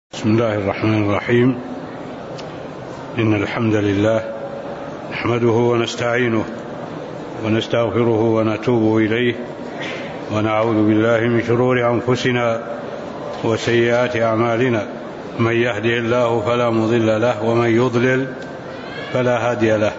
بسم الله الرحمن الرحيم. إن الحمد لله نحمده ونستعينه ونستغفره ونتوب إليه ونعوذ بالله من شرور أنفسنا وسيئات أعمالنا، من يهده الله فلا مضل له ومن يضلل فلا هادي له.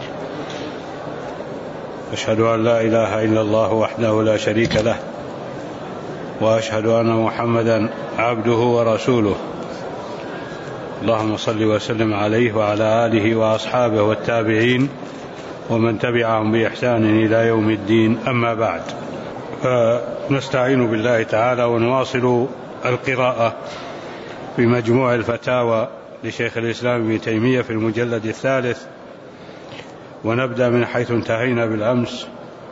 أشهد أن لا إله إلا الله وحده لا شريك له، وأشهد أن محمدا عبده ورسوله. اللهم صل وسلم عليه وعلى آله وأصحابه والتابعين ومن تبعهم بإحسان إلى يوم الدين. أما بعد، فنستعين بالله تعالى ونواصل القراءة في مجموع الفتاوى لشيخ الإسلام ابن تيمية في المجلد الثالث، ونبدأ من حيث انتهينا بالأمس،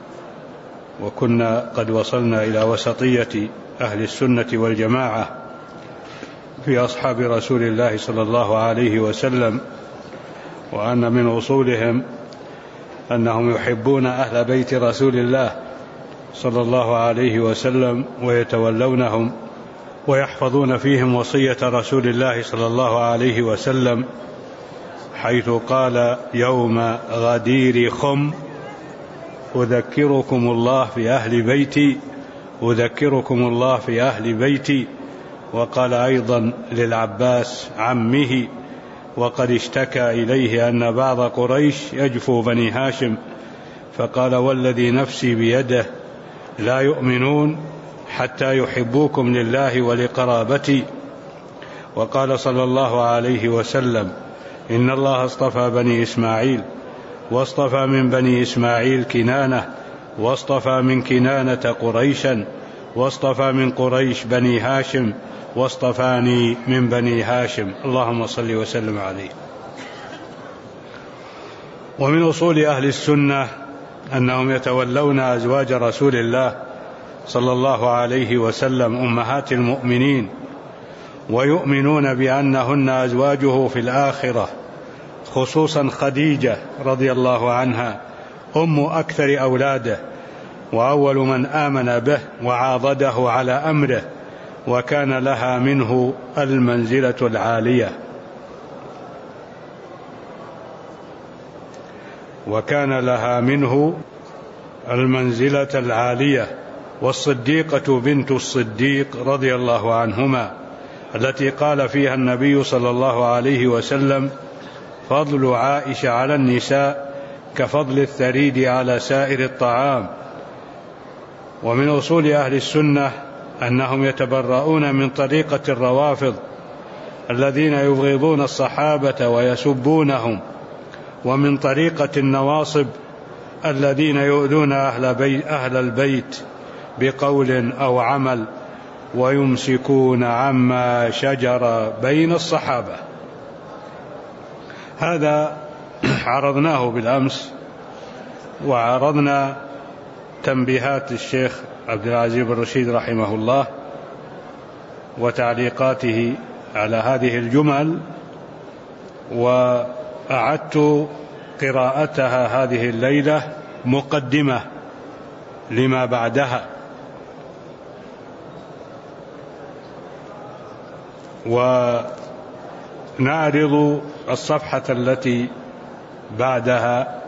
وكنا قد وصلنا إلى وسطية أهل السنة والجماعة في أصحاب رسول الله صلى الله عليه وسلم، وأن من أصولهم أنهم يحبون أهل بيت رسول الله صلى الله عليه وسلم ويتولونهم ويحفظون فيهم وصية رسول الله صلى الله عليه وسلم، حيث قال: يوم غدير خم أذكركم الله في أهل بيتي، أذكركم الله في أهل بيتي. وقال أيضا للعباس عمه وقد اشتكى إليه أن بعض قريش يجفو بني هاشم، فقال: والذي نفسي بيده لا يؤمنون حتى يحبوكم لله ولقرابتي. وقال صلى الله عليه وسلم: إن الله اصطفى بني إسماعيل، واصطفى من بني إسماعيل كنانة، واصطفى من كنانة قريشا، واصطفى من قريش بني هاشم، واصطفاني من بني هاشم. اللهم صل وسلم عليه. ومن أصول أهل السنة أنهم يتولون أزواج رسول الله صلى الله عليه وسلم أمهات المؤمنين، ويؤمنون بأنهن أزواجه في الآخرة، خصوصا خديجة رضي الله عنها أم أكثر أولاده، وأول من آمن به وعاضده على أمره، وكان لها منه المنزلة العالية، وكان لها منه المنزلة العالية. والصديقة بنت الصديق رضي الله عنهما التي قال فيها النبي صلى الله عليه وسلم: فضل عائشة على النساء كفضل الثريد على سائر الطعام. ومن أصول أهل السنة أنهم يتبرؤون من طريقة الروافض الذين يبغضون الصحابة ويسبونهم، ومن طريقة النواصب الذين يؤذون أهل البيت بقول أو عمل، ويمسكون عما شجر بين الصحابة. هذا عرضناه بالأمس، وعرضنا تنبيهات الشيخ عبد العزيز بن رشيد رحمه الله وتعليقاته على هذه الجمل، وأعدت قراءتها هذه الليلة مقدمة لما بعدها. ونعرض الصفحة التي بعدها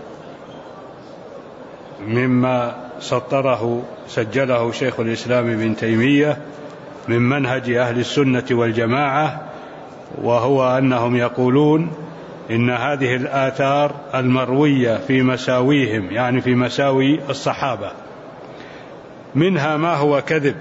مما سجله شيخ الإسلام ابن تيمية من منهج أهل السنة والجماعة، وهو أنهم يقولون إن هذه الآثار المروية في مساويهم، يعني في مساوي الصحابة، منها ما هو كذب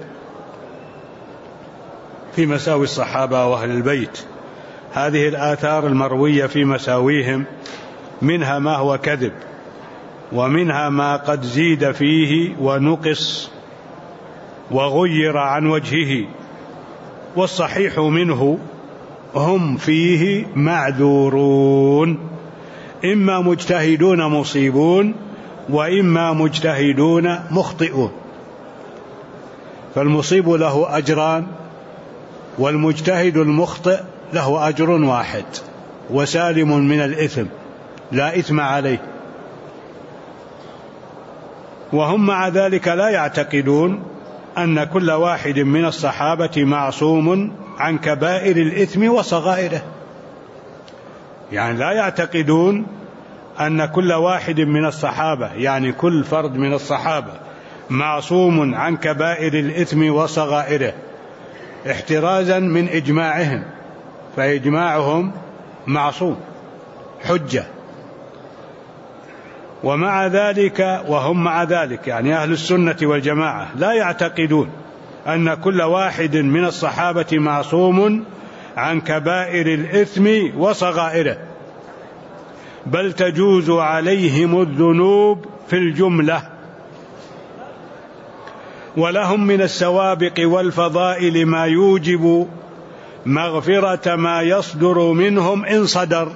في مساوي الصحابة وأهل البيت. هذه الآثار المروية في مساويهم منها ما هو كذب، ومنها ما قد زيد فيه ونقص وغير عن وجهه، والصحيح منه هم فيه معذورون، إما مجتهدون مصيبون، وإما مجتهدون مخطئون. فالمصيب له أجران، والمجتهد المخطئ له أجر واحد وسالم من الإثم، لا إثم عليه. وهم مع ذلك لا يعتقدون أن كل واحد من الصحابة معصوم عن كبائر الإثم وصغائره، يعني لا يعتقدون أن كل واحد من الصحابة، يعني كل فرد من الصحابة، معصوم عن كبائر الإثم وصغائره احترازا من إجماعهم، فإجماعهم معصوم حجة. ومع ذلك وهم مع ذلك يعني أهل السنة والجماعة لا يعتقدون أن كل واحد من الصحابة معصوم عن كبائر الإثم وصغائره، بل تجوز عليهم الذنوب في الجملة، ولهم من السوابق والفضائل ما يوجب مغفرة ما يصدر منهم إن صدر،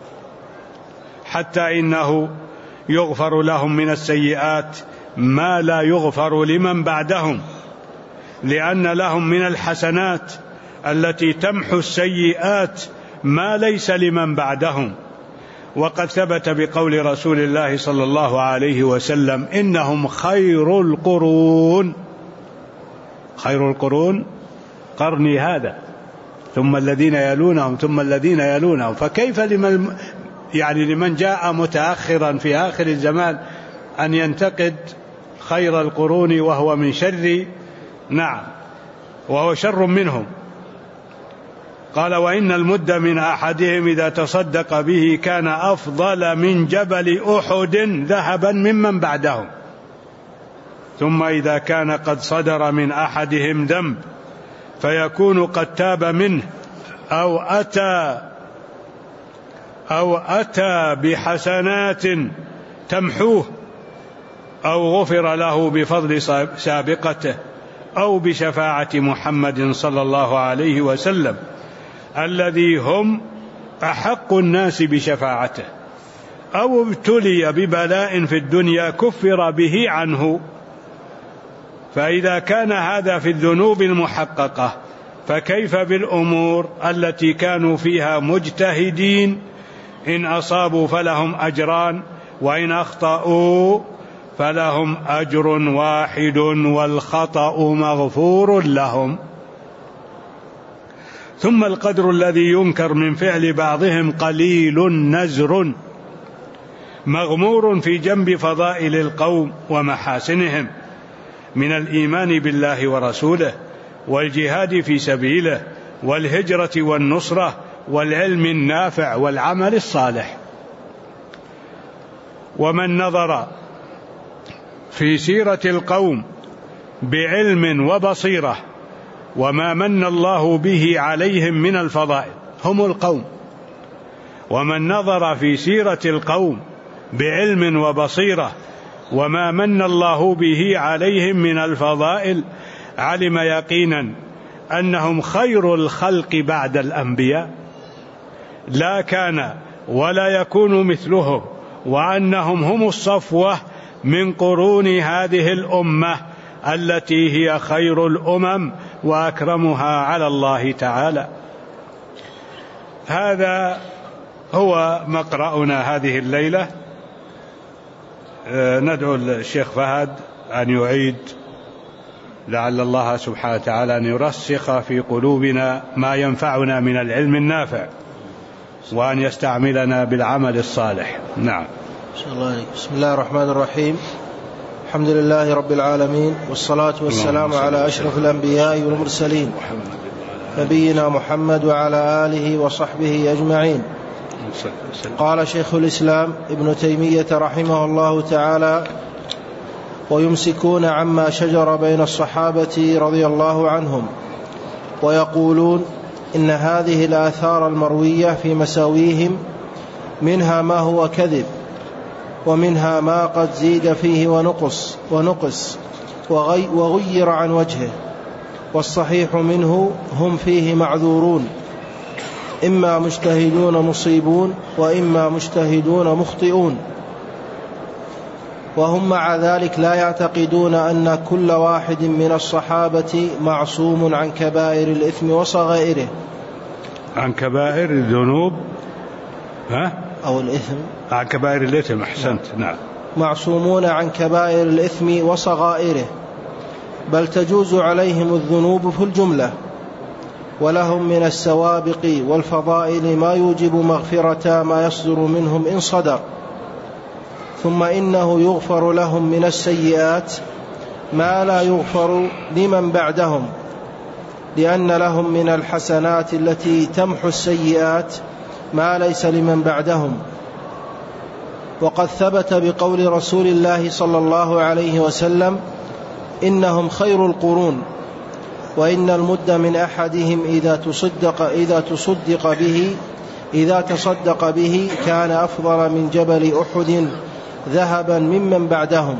حتى إنه يغفر لهم من السيئات ما لا يغفر لمن بعدهم، لأن لهم من الحسنات التي تمحو السيئات ما ليس لمن بعدهم. وقد ثبت بقول رسول الله صلى الله عليه وسلم: إنهم خير القرون، خير القرون قرني هذا ثم الذين يلونهم ثم الذين يلونهم. فكيف لمن جاء متأخرا في آخر الزمان أن ينتقد خير القرون وهو من شر، نعم وهو شر منهم. قال: وإن المد من أحدهم إذا تصدق به كان أفضل من جبل أحد ذهبا ممن بعدهم. ثم إذا كان قد صدر من أحدهم ذنب فيكون قد تاب منه أو أتى بحسنات تمحوه، أو غفر له بفضل سابقته، أو بشفاعة محمد صلى الله عليه وسلم الذي هم أحق الناس بشفاعته، أو ابتلي ببلاء في الدنيا كفر به عنه. فإذا كان هذا في الذنوب المحققة، فكيف بالأمور التي كانوا فيها مجتهدين؟ إن أصابوا فلهم أجران، وإن أخطأوا فلهم أجر واحد والخطأ مغفور لهم. ثم القدر الذي ينكر من فعل بعضهم قليل نزر مغمور في جنب فضائل القوم ومحاسنهم من الإيمان بالله ورسوله والجهاد في سبيله والهجرة والنصرة والعلم النافع والعمل الصالح. ومن نظر في سيرة القوم بعلم وبصيرة وما من الله به عليهم من الفضائل، هم القوم. ومن نظر في سيرة القوم بعلم وبصيرة وما من الله به عليهم من الفضائل علم يقينا أنهم خير الخلق بعد الأنبياء، لا كان ولا يكون مثلهم، وأنهم هم الصفوة من قرون هذه الأمة التي هي خير الأمم وأكرمها على الله تعالى. هذا هو مقرأنا هذه الليلة. ندعو الشيخ فهد أن يعيد، لعل الله سبحانه وتعالى أن يرسخ في قلوبنا ما ينفعنا من العلم النافع، وأن يستعملنا بالعمل الصالح. نعم. بسم الله الرحمن الرحيم. الحمد لله رب العالمين، والصلاة والسلام على أشرف الأنبياء والمرسلين نبينا محمد وعلى آله وصحبه أجمعين. قال شيخ الإسلام ابن تيمية رحمه الله تعالى: ويمسكون عما شجر بين الصحابة رضي الله عنهم، ويقولون إن هذه الآثار المروية في مساويهم منها ما هو كذب، ومنها ما قد زيد فيه ونقص وغير عن وجهه، والصحيح منه هم فيه معذورون، إما مجتهدون مصيبون وإما مجتهدون مخطئون. وهم مع ذلك لا يعتقدون أن كل واحد من الصحابة معصوم عن كبائر الإثم وصغائره، عن كبائر الذنوب أو الإثم، عن كبائر الإثم. أحسنت. نعم. معصومون عن كبائر الإثم وصغائره، بل تجوز عليهم الذنوب في الجملة، ولهم من السوابق والفضائل ما يوجب مغفرة ما يصدر منهم إن صدر. ثم إنه يغفر لهم من السيئات ما لا يغفر لمن بعدهم، لأن لهم من الحسنات التي تمحو السيئات ما ليس لمن بعدهم. وقد ثبت بقول رسول الله صلى الله عليه وسلم: إنهم خير القرون، وإن المد من أحدهم إذا تصدق به كان أفضل من جبل أحد ذهبا ممن بعدهم.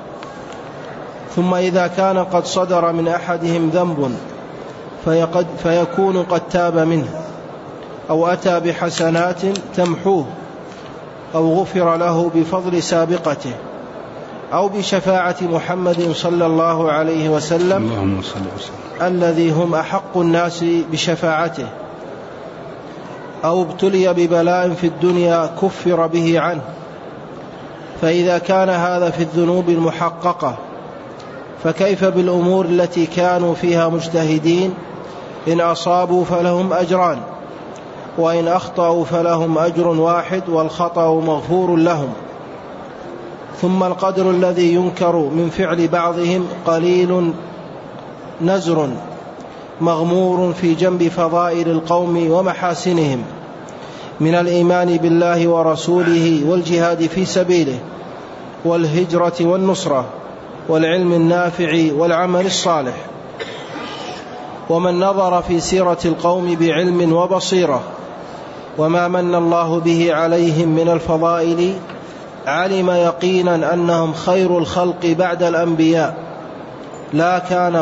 ثم إذا كان قد صدر من أحدهم ذنب فيكون قد تاب منه، أو أتى بحسنات تمحوه، أو غفر له بفضل سابقته، أو بشفاعة محمد صلى الله عليه وسلم الذي هم أحق الناس بشفاعته، أو ابتلي ببلاء في الدنيا كفر به عنه. فإذا كان هذا في الذنوب المحققة، فكيف بالأمور التي كانوا فيها مجتهدين؟ إن أصابوا فلهم أجران، وإن أخطأوا فلهم أجر واحد، والخطأ مغفور لهم. ثم القدر الذي ينكر من فعل بعضهم قليل نزر مغمور في جنب فضائل القوم ومحاسنهم من الإيمان بالله ورسوله والجهاد في سبيله والهجرة والنصرة والعلم النافع والعمل الصالح. ومن نظر في سيرة القوم بعلم وبصيرة وما من الله به عليهم من الفضائل علم يقينا أنهم خير الخلق بعد الأنبياء، لا كان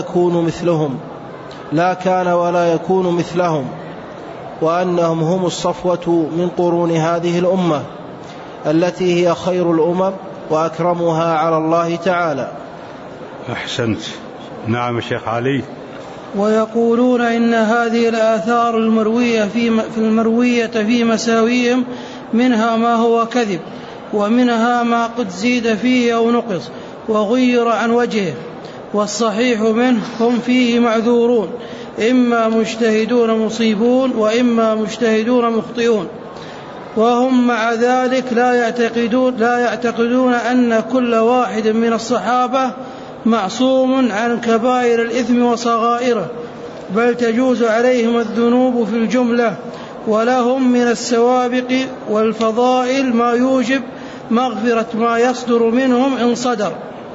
ولا يكون مثلهم، وأنهم هم الصفوة من قرون هذه الأمة التي هي خير الأمم وأكرمها على الله تعالى. أحسنت. نعم الشيخ علي. ويقولون إن هذه الآثار المروية في مساويهم منها ما هو كذب، ومنها ما قد زيد فيه أو نقص وغير عن وجهه، والصحيح منه هم فيه معذورون، إما مجتهدون مصيبون وإما مجتهدون مخطئون. وهم مع ذلك لا يعتقدون أن كل واحد من الصحابة معصوم عن كبائر الإثم وصغائره، بل تجوز عليهم الذنوب في الجملة، ولهم من السوابق والفضائل ما يوجب مغفرة ما يصدر منهم إن صدر،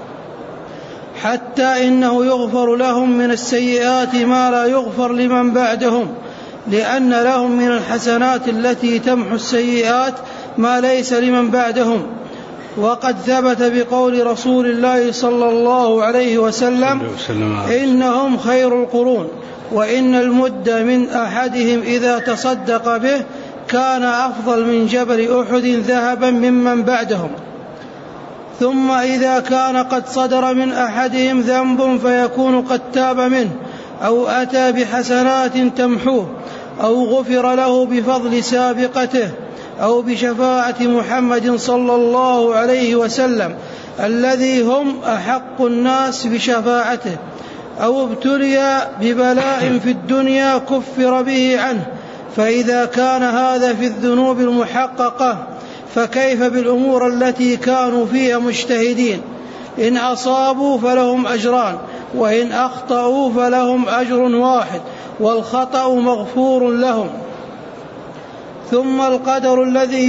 حتى إنه يغفر لهم من السيئات ما لا يغفر لمن بعدهم، لأن لهم من الحسنات التي تمحو السيئات ما ليس لمن بعدهم. وقد ثبت بقول رسول الله صلى الله عليه وسلم: إنهم خير القرون، وإن المد من أحدهم إذا تصدق به كان أفضل من جبل أحد ذهبا ممن بعدهم. ثم إذا كان قد صدر من أحدهم ذنب فيكون قد تاب منه، أو أتى بحسنات تمحوه، أو غفر له بفضل سابقته، أو بشفاعة محمد صلى الله عليه وسلم الذي هم أحق الناس بشفاعته، أو ابتلي ببلاء في الدنيا كفر به عنه. فإذا كان هذا في الذنوب المحققة، فكيف بالأمور التي كانوا فيها مجتهدين؟ إن أصابوا فلهم أجران، وإن أخطأوا فلهم أجر واحد، والخطأ مغفور لهم. ثم القدر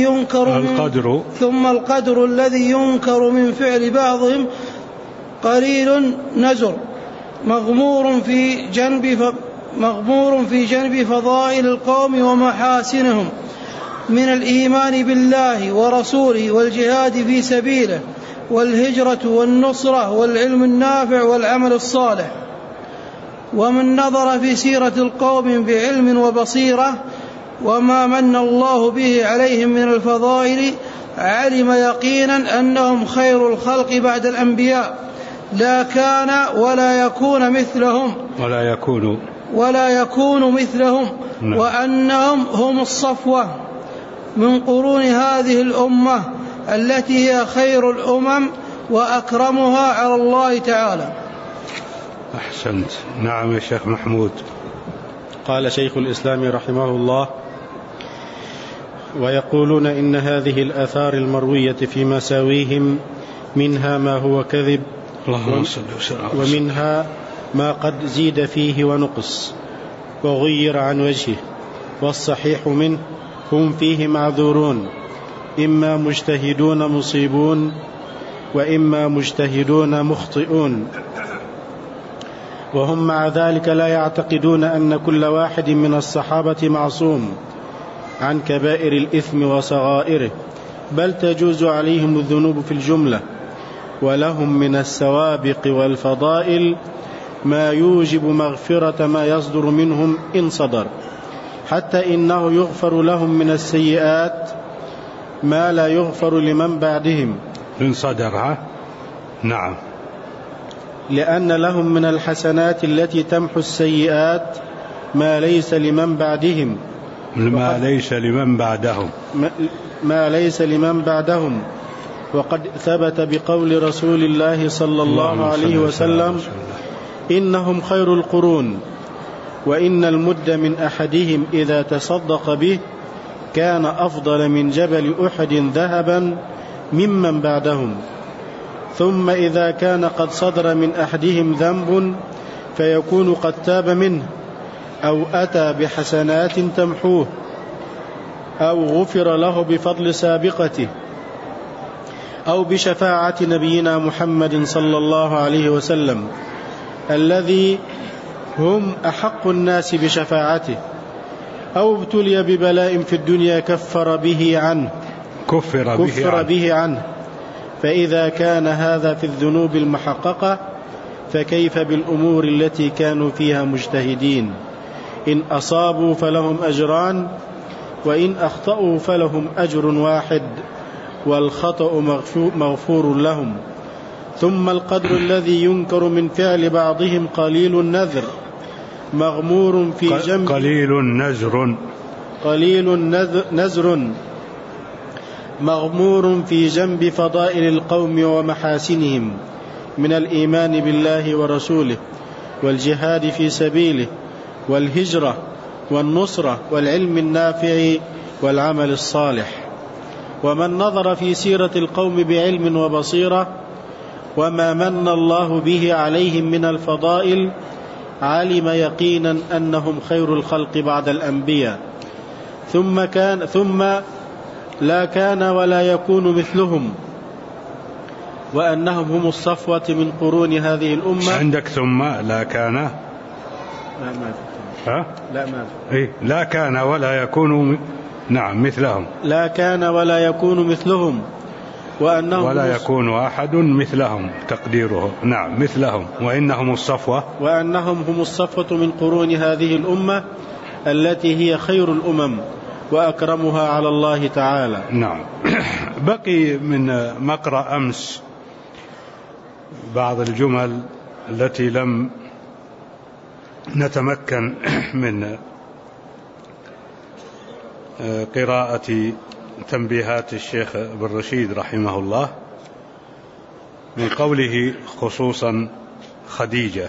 الذي ينكر من فعل بعضهم قليل نزر مغمور في جنب فضائل القوم ومحاسنهم من الإيمان بالله ورسوله والجهاد في سبيله والهجرة والنصرة والعلم النافع والعمل الصالح. ومن نظر في سيرة القوم بعلم وبصيرة وما من الله به عليهم من الفضائل علم يقينا أنهم خير الخلق بعد الأنبياء، لا كان ولا يكون مثلهم وأنهم هم الصفوة من قرون هذه الأمة التي هي خير الأمم وأكرمها على الله تعالى. أحسنت. نعم يا شيخ محمود. قال شيخ الإسلام رحمه الله: ويقولون إن هذه الآثار المروية في مساويهم منها ما هو كذب ومنها ما قد زيد فيه ونقص وغير عن وجهه، والصحيح منه هم فيه معذورون، إما مجتهدون مصيبون وإما مجتهدون مخطئون، وهم مع ذلك لا يعتقدون أن كل واحد من الصحابة معصوم عن كبائر الإثم وصغائره، بل تجوز عليهم الذنوب في الجملة، ولهم من السوابق والفضائل ما يوجب مغفرة ما يصدر منهم إن صدر، حتى إنه يغفر لهم من السيئات ما لا يغفر لمن بعدهم إن صدر. نعم. لأن لهم من الحسنات التي تمحو السيئات ما ليس لمن بعدهم ما ليس لمن بعدهم، وقد ثبت بقول رسول الله صلى الله عليه وسلم: إنهم خير القرون، وإن المد من أحدهم إذا تصدق به كان أفضل من جبل أحد ذهبا ممن بعدهم، ثم إذا كان قد صدر من أحدهم ذنب فيكون قد تاب منه، أو أتى بحسنات تمحوه، أو غفر له بفضل سابقته، أو بشفاعة نبينا محمد صلى الله عليه وسلم الذي هم أحق الناس بشفاعته، أو ابتلي ببلاء في الدنيا كفر به عنه. فإذا كان هذا في الذنوب المحققة فكيف بالأمور التي كانوا فيها مجتهدين؟ إن أصابوا فلهم أجران، وإن أخطأوا فلهم أجر واحد، والخطأ مغفور لهم. ثم القدر الذي ينكر من فعل بعضهم قليل النذر مغمور في جنب نزر مغمور في جنب فضائل القوم ومحاسنهم من الإيمان بالله ورسوله والجهاد في سبيله والهجرة والنصرة والعلم النافع والعمل الصالح. ومن نظر في سيرة القوم بعلم وبصيرة وما من الله به عليهم من الفضائل علم يقينا أنهم خير الخلق بعد الأنبياء، ثم لا كان ولا يكون مثلهم، وأنهم هم الصفوة من قرون هذه الأمة. عندك ثم لا كان؟ لا ما في. لا كان ولا يكون. نعم مثلهم. لا كان ولا يكون مثلهم، وأنهم ولا يكون أحد مثلهم تقديره. نعم مثلهم، وإنهم هم الصفوة من قرون هذه الأمة التي هي خير الأمم وأكرمها على الله تعالى. نعم. بقي من مقرأ أمس بعض الجمل التي لم نتمكن من قراءة تنبيهات الشيخ ابن رشيد رحمه الله، من قوله خصوصا خديجة.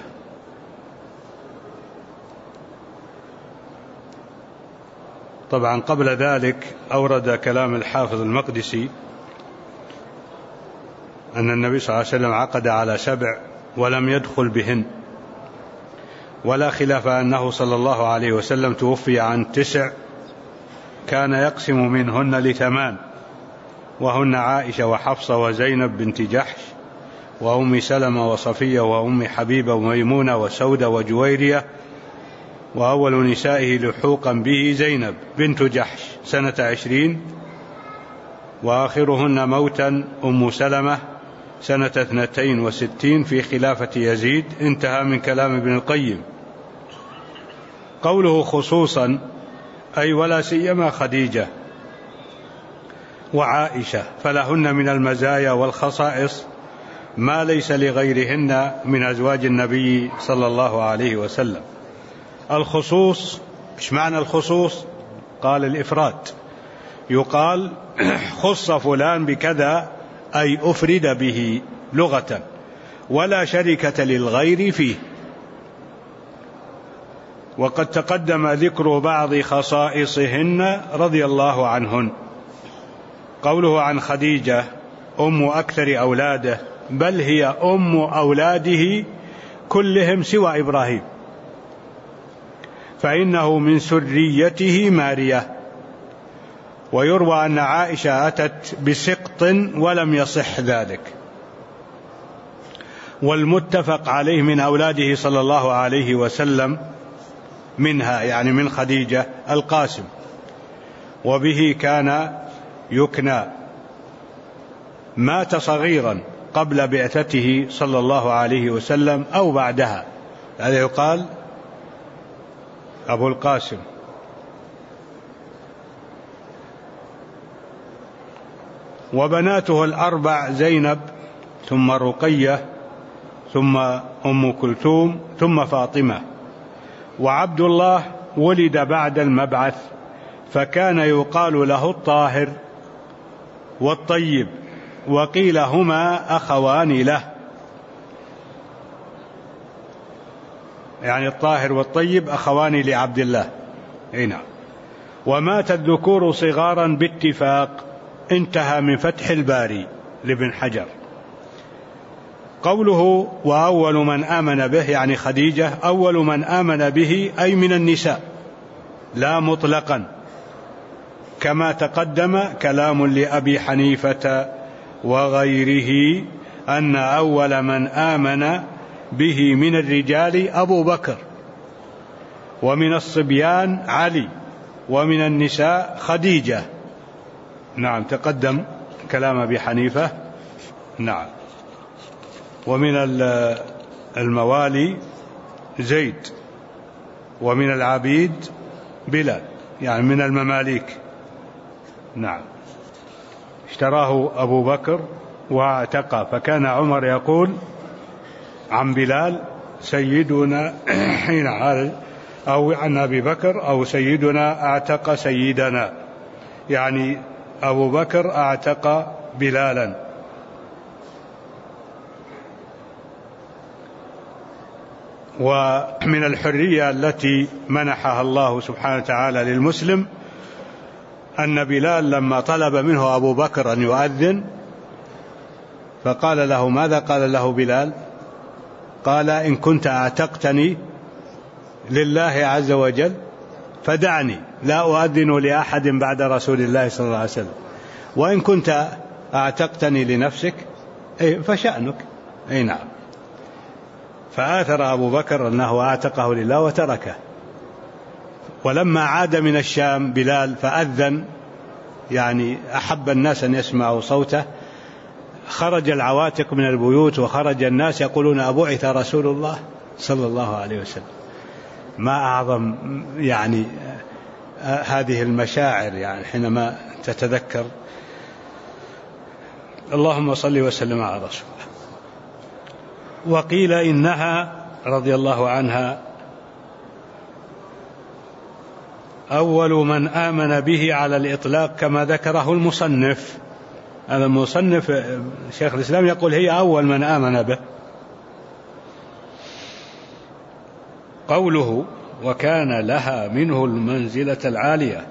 طبعا قبل ذلك أورد كلام الحافظ المقدسي أن النبي صلى الله عليه وسلم عقد على 7 ولم يدخل بهن، ولا خلاف أنه صلى الله عليه وسلم توفي عن 9 كان يقسم منهن 8، وهن عائشة وحفصة وزينب بنت جحش وأم سلمة وصفية وأم حبيبة وميمونة وسودة وجويرية، وأول نسائه لحوقا به زينب بنت جحش سنة 20، وآخرهن موتا أم سلمة سنة 62 في خلافة يزيد. انتهى من كلام ابن القيم. قوله خصوصا أي ولا سيما خديجة وعائشة، فلهن من المزايا والخصائص ما ليس لغيرهن من أزواج النبي صلى الله عليه وسلم. الخصوص، إيش معنى الخصوص؟ قال الإفراد، يقال خص فلان بكذا أي أفرد به لغة ولا شركة للغير فيه. وقد تقدم ذكر بعض خصائصهن رضي الله عنهن. قوله عن خديجة أم أكثر أولاده، بل هي أم أولاده كلهم سوى إبراهيم، فإنه من سريته مارية. ويروى أن عائشة أتت بسقط ولم يصح ذلك. والمتفق عليه من أولاده صلى الله عليه وسلم منها، يعني من خديجة، القاسم، وبه كان يكنى. مات صغيرا قبل بعثته صلى الله عليه وسلم أو بعدها، هذا يقال أبو القاسم. وبناته الأربع زينب ثم رقية ثم أم كلثوم ثم فاطمة. وعبد الله ولد بعد المبعث، فكان يقال له الطاهر والطيب، وقيل هما أخوان له، يعني الطاهر والطيب أخوان لعبد الله. نعم. ومات الذكور صغارا باتفاق. انتهى من فتح الباري لابن حجر. قوله وأول من آمن به، يعني خديجة أول من آمن به أي من النساء، لا مطلقا، كما تقدم كلام لأبي حنيفة وغيره أن أول من آمن به من الرجال أبو بكر، ومن الصبيان علي، ومن النساء خديجة. نعم، تقدم كلام أبي حنيفة. نعم. ومن الموالي زيد، ومن العبيد بلال، يعني من المماليك. نعم. اشتراه أبو بكر واعتقى، فكان عمر يقول عن بلال سيدنا حين أو عن أبي بكر أو سيدنا اعتق سيدنا، يعني أبو بكر اعتق بلالا. ومن الحرية التي منحها الله سبحانه وتعالى للمسلم أن بلال لما طلب منه أبو بكر أن يؤذن فقال له ماذا؟ قال له بلال، قال إن كنت اعتقتني لله عز وجل فدعني لا أؤذن لأحد بعد رسول الله صلى الله عليه وسلم، وإن كنت اعتقتني لنفسك فشأنك. أي نعم. فآثر أبو بكر أنه اعتقه لله وتركه. ولما عاد من الشام بلال فأذن، يعني أحب الناس أن يسمعوا صوته، خرج العواتق من البيوت وخرج الناس يقولون أبعث رسول الله صلى الله عليه وسلم. ما أعظم يعني هذه المشاعر، يعني حينما تتذكر. اللهم صل وسلم على رسوله. وقيل إنها رضي الله عنها أول من آمن به على الإطلاق كما ذكره المصنف. هذا المصنف شيخ الإسلام يقول هي أول من آمن به. قوله وكان لها منه المنزلة العالية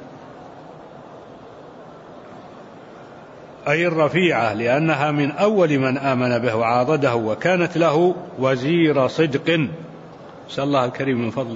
أي الرفيعة، لأنها من أول من آمن به وعاضده، وكانت له وزير صدق، نسأل الله الكريم من فضله،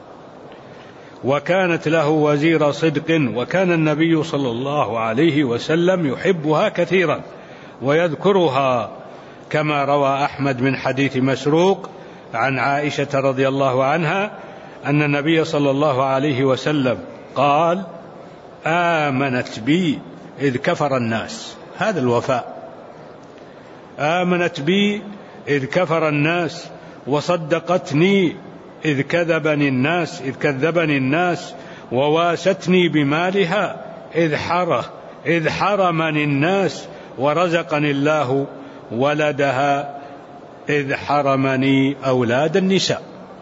وكانت له وزير صدق. وكان النبي صلى الله عليه وسلم يحبها كثيرا ويذكرها، كما روى أحمد من حديث مسروق عن عائشة رضي الله عنها أن النبي صلى الله عليه وسلم قال آمنت بي إذ كفر الناس. هذا الوفاء. آمنت بي إذ كفر الناس، وصدقتني إذ كذبني الناس، وواستني بمالها إذ حرمني الناس، ورزقني الله ولدها إذ حرمني أولاد النساء.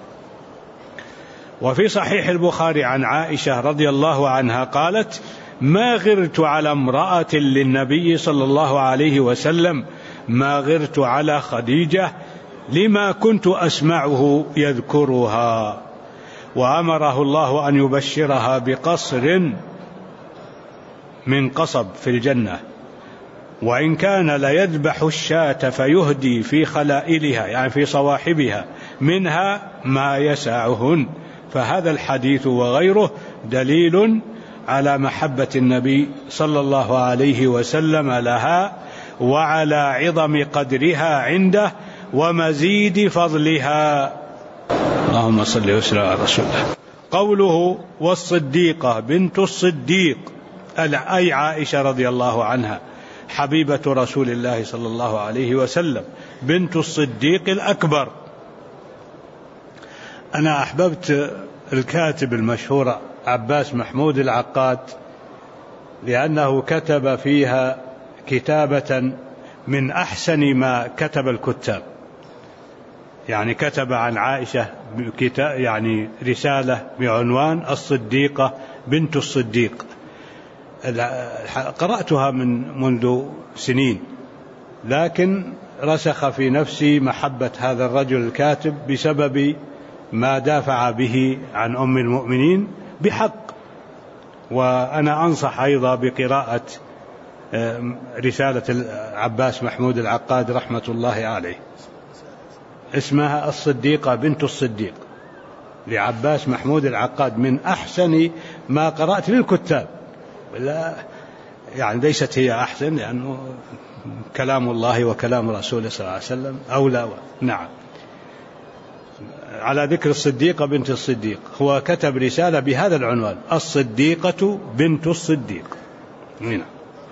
وفي صحيح البخاري عن عائشة رضي الله عنها قالت ما غرت على امرأة للنبي صلى الله عليه وسلم ما غرت على خديجة لما كنت أسمعه يذكرها. وأمره الله أن يبشرها بقصر من قصب في الجنة، وإن كان ليذبح الشاة فيهدي في خلائلها يعني في صواحبها منها ما يسعهن. فهذا الحديث وغيره دليل على محبة النبي صلى الله عليه وسلم لها وعلى عظم قدرها عنده ومزيد فضلها. اللهم صل وسلم على رسول الله. قوله والصديقة بنت الصديق أي عائشة رضي الله عنها حبيبة رسول الله صلى الله عليه وسلم بنت الصديق الأكبر. أنا أحببت الكاتب المشهور عباس محمود العقاد لأنه كتب فيها كتابة من أحسن ما كتب الكتاب، يعني كتب عن عائشة يعني رسالة بعنوان الصديقة بنت الصديق. قرأتها منذ سنين، لكن رسخ في نفسي محبة هذا الرجل الكاتب بسبب ما دافع به عن أم المؤمنين بحق. وأنا أنصح أيضا بقراءة رسالة عباس محمود العقاد رحمة الله عليه، اسمها الصديقة بنت الصديق لعباس محمود العقاد، من أحسن ما قرأت للكتاب. لا يعني ليست هي أحسن لأنه كلام الله وكلام رسوله صلى الله عليه وسلم أولى. نعم. على ذكر الصديقة بنت الصديق، هو كتب رسالة بهذا العنوان الصديقة بنت الصديق. هنا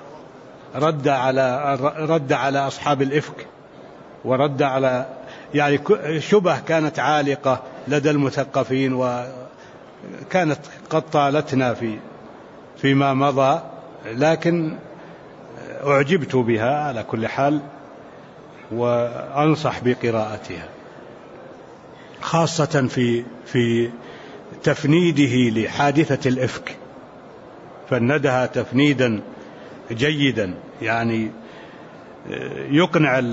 رد على أصحاب الإفك، ورد على يعني شبه كانت عالقة لدى المثقفين، وكانت قد طالتنا فيما مضى، لكن أعجبت بها على كل حال، وأنصح بقراءتها خاصة في تفنيده لحادثة الإفك، فندها تفنيدا جيدا يعني يقنع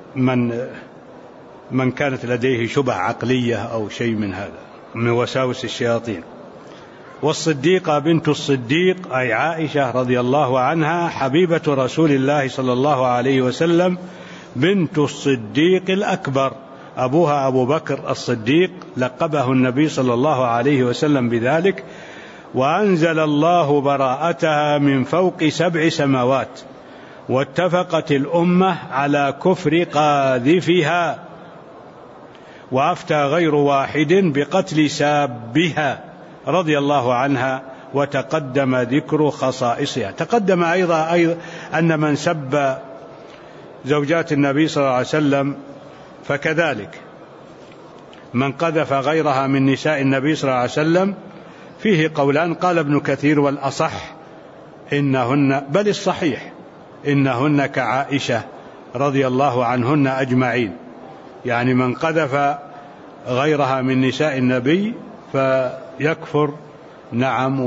من كانت لديه شبه عقلية أو شيء من هذا من وساوس الشياطين. والصديقة بنت الصديق أي عائشة رضي الله عنها حبيبة رسول الله صلى الله عليه وسلم بنت الصديق الأكبر. أبوها أبو بكر الصديق لقبه النبي صلى الله عليه وسلم بذلك، وأنزل الله براءتها من فوق 7 سماوات، واتفقت الأمة على كفر قاذفها، وأفتى غير واحد بقتل سابها رضي الله عنها، وتقدم ذكر خصائصها. تقدم أيضا أن من سب زوجات النبي صلى الله عليه وسلم فكذلك من قذف غيرها من نساء النبي صلى الله عليه وسلم فيه قولان. قال ابن كثير والأصح إنهن، بل الصحيح إنهن كعائشة رضي الله عنهن أجمعين، يعني من قذف غيرها من نساء النبي فيكفر. نعم،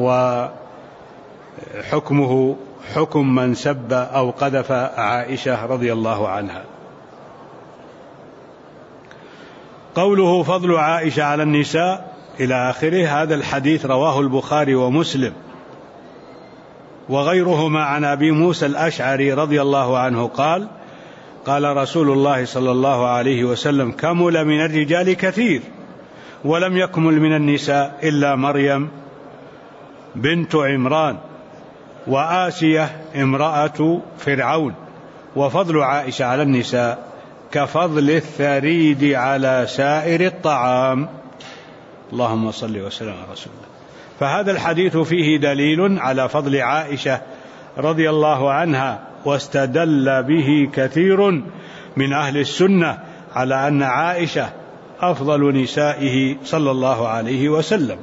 وحكمه حكم من سب أو قذف عائشة رضي الله عنها. قوله فضل عائشة على النساء إلى آخره، هذا الحديث رواه البخاري ومسلم وغيرهما عن أبي موسى الأشعري رضي الله عنه قال: قال رسول الله صلى الله عليه وسلم: كمل من الرجال كثير ولم يكمل من النساء إلا مريم بنت عمران وآسية امرأة فرعون. وفضل عائشة على النساء كفضل الثريد على سائر الطعام. اللهم صل وسلم على رسول الله. فهذا الحديث فيه دليل على فضل عائشة رضي الله عنها، واستدل به كثير من أهل السنة على أن عائشة أفضل نسائه صلى الله عليه وسلم.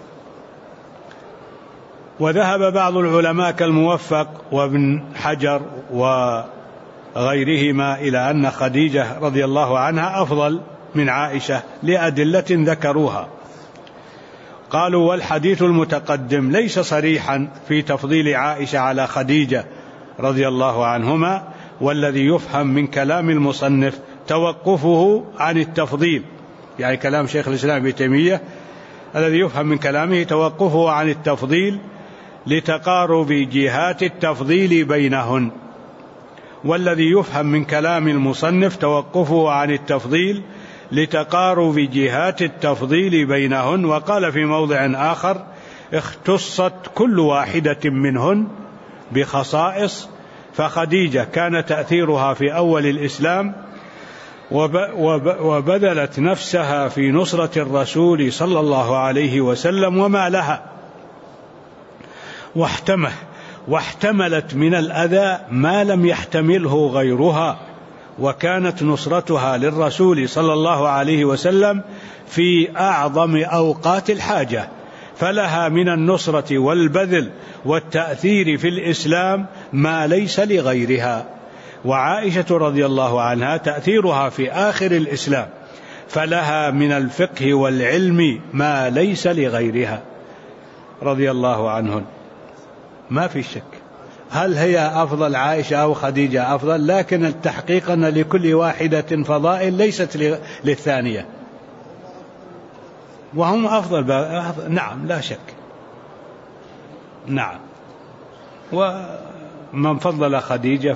وذهب بعض العلماء كالموفق وابن حجر وغيرهما إلى أن خديجة رضي الله عنها أفضل من عائشة لأدلة ذكروها. قالوا: والحديث المتقدم ليس صريحا في تفضيل عائشة على خديجة رضي الله عنهما، والذي يفهم من كلام المصنف توقفه عن التفضيل، يعني كلام شيخ الإسلام ابن تيمية الذي يفهم من كلامه توقفه عن التفضيل لتقارب جهات التفضيل بينهن، والذي يفهم من كلام المصنف توقفه عن التفضيل لتقارب جهات التفضيل بينهن. وقال في موضع آخر: اختصت كل واحدة منهن بخصائص، فخديجة كان تأثيرها في أول الإسلام وبذلت نفسها في نصرة الرسول صلى الله عليه وسلم وما لها، واحتملت من الأذى ما لم يحتمله غيرها، وكانت نصرتها للرسول صلى الله عليه وسلم في أعظم أوقات الحاجة، فلها من النصرة والبذل والتأثير في الإسلام ما ليس لغيرها. وعائشة رضي الله عنها تأثيرها في آخر الإسلام، فلها من الفقه والعلم ما ليس لغيرها رضي الله عنهن. ما في شك هل هي أفضل عائشة أو خديجة أفضل، لكن التحقيق أن لكل واحدة فضائل ليست للثانية، وهم أفضل. نعم لا شك، نعم. ومن فضل خديجة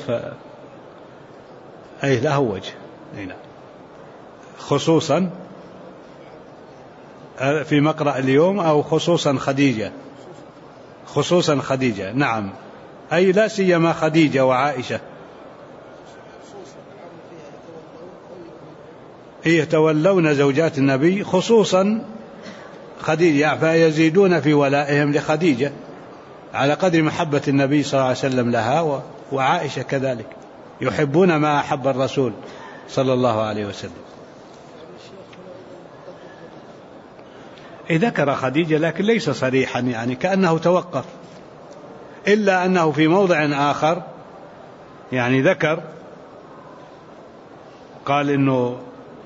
أي له وجه، خصوصا في مقرأ اليوم، أو خصوصا خديجة، نعم، أي لا سيما خديجة وعائشة يتولون زوجات النبي، خصوصا خديجة، فيزيدون في ولائهم لخديجة على قدر محبة النبي صلى الله عليه وسلم لها، وعائشة كذلك، يحبون ما أحب الرسول صلى الله عليه وسلم. ذكر خديجة لكن ليس صريحا، يعني كأنه توقف، إلا أنه في موضع آخر يعني ذكر، قال إنه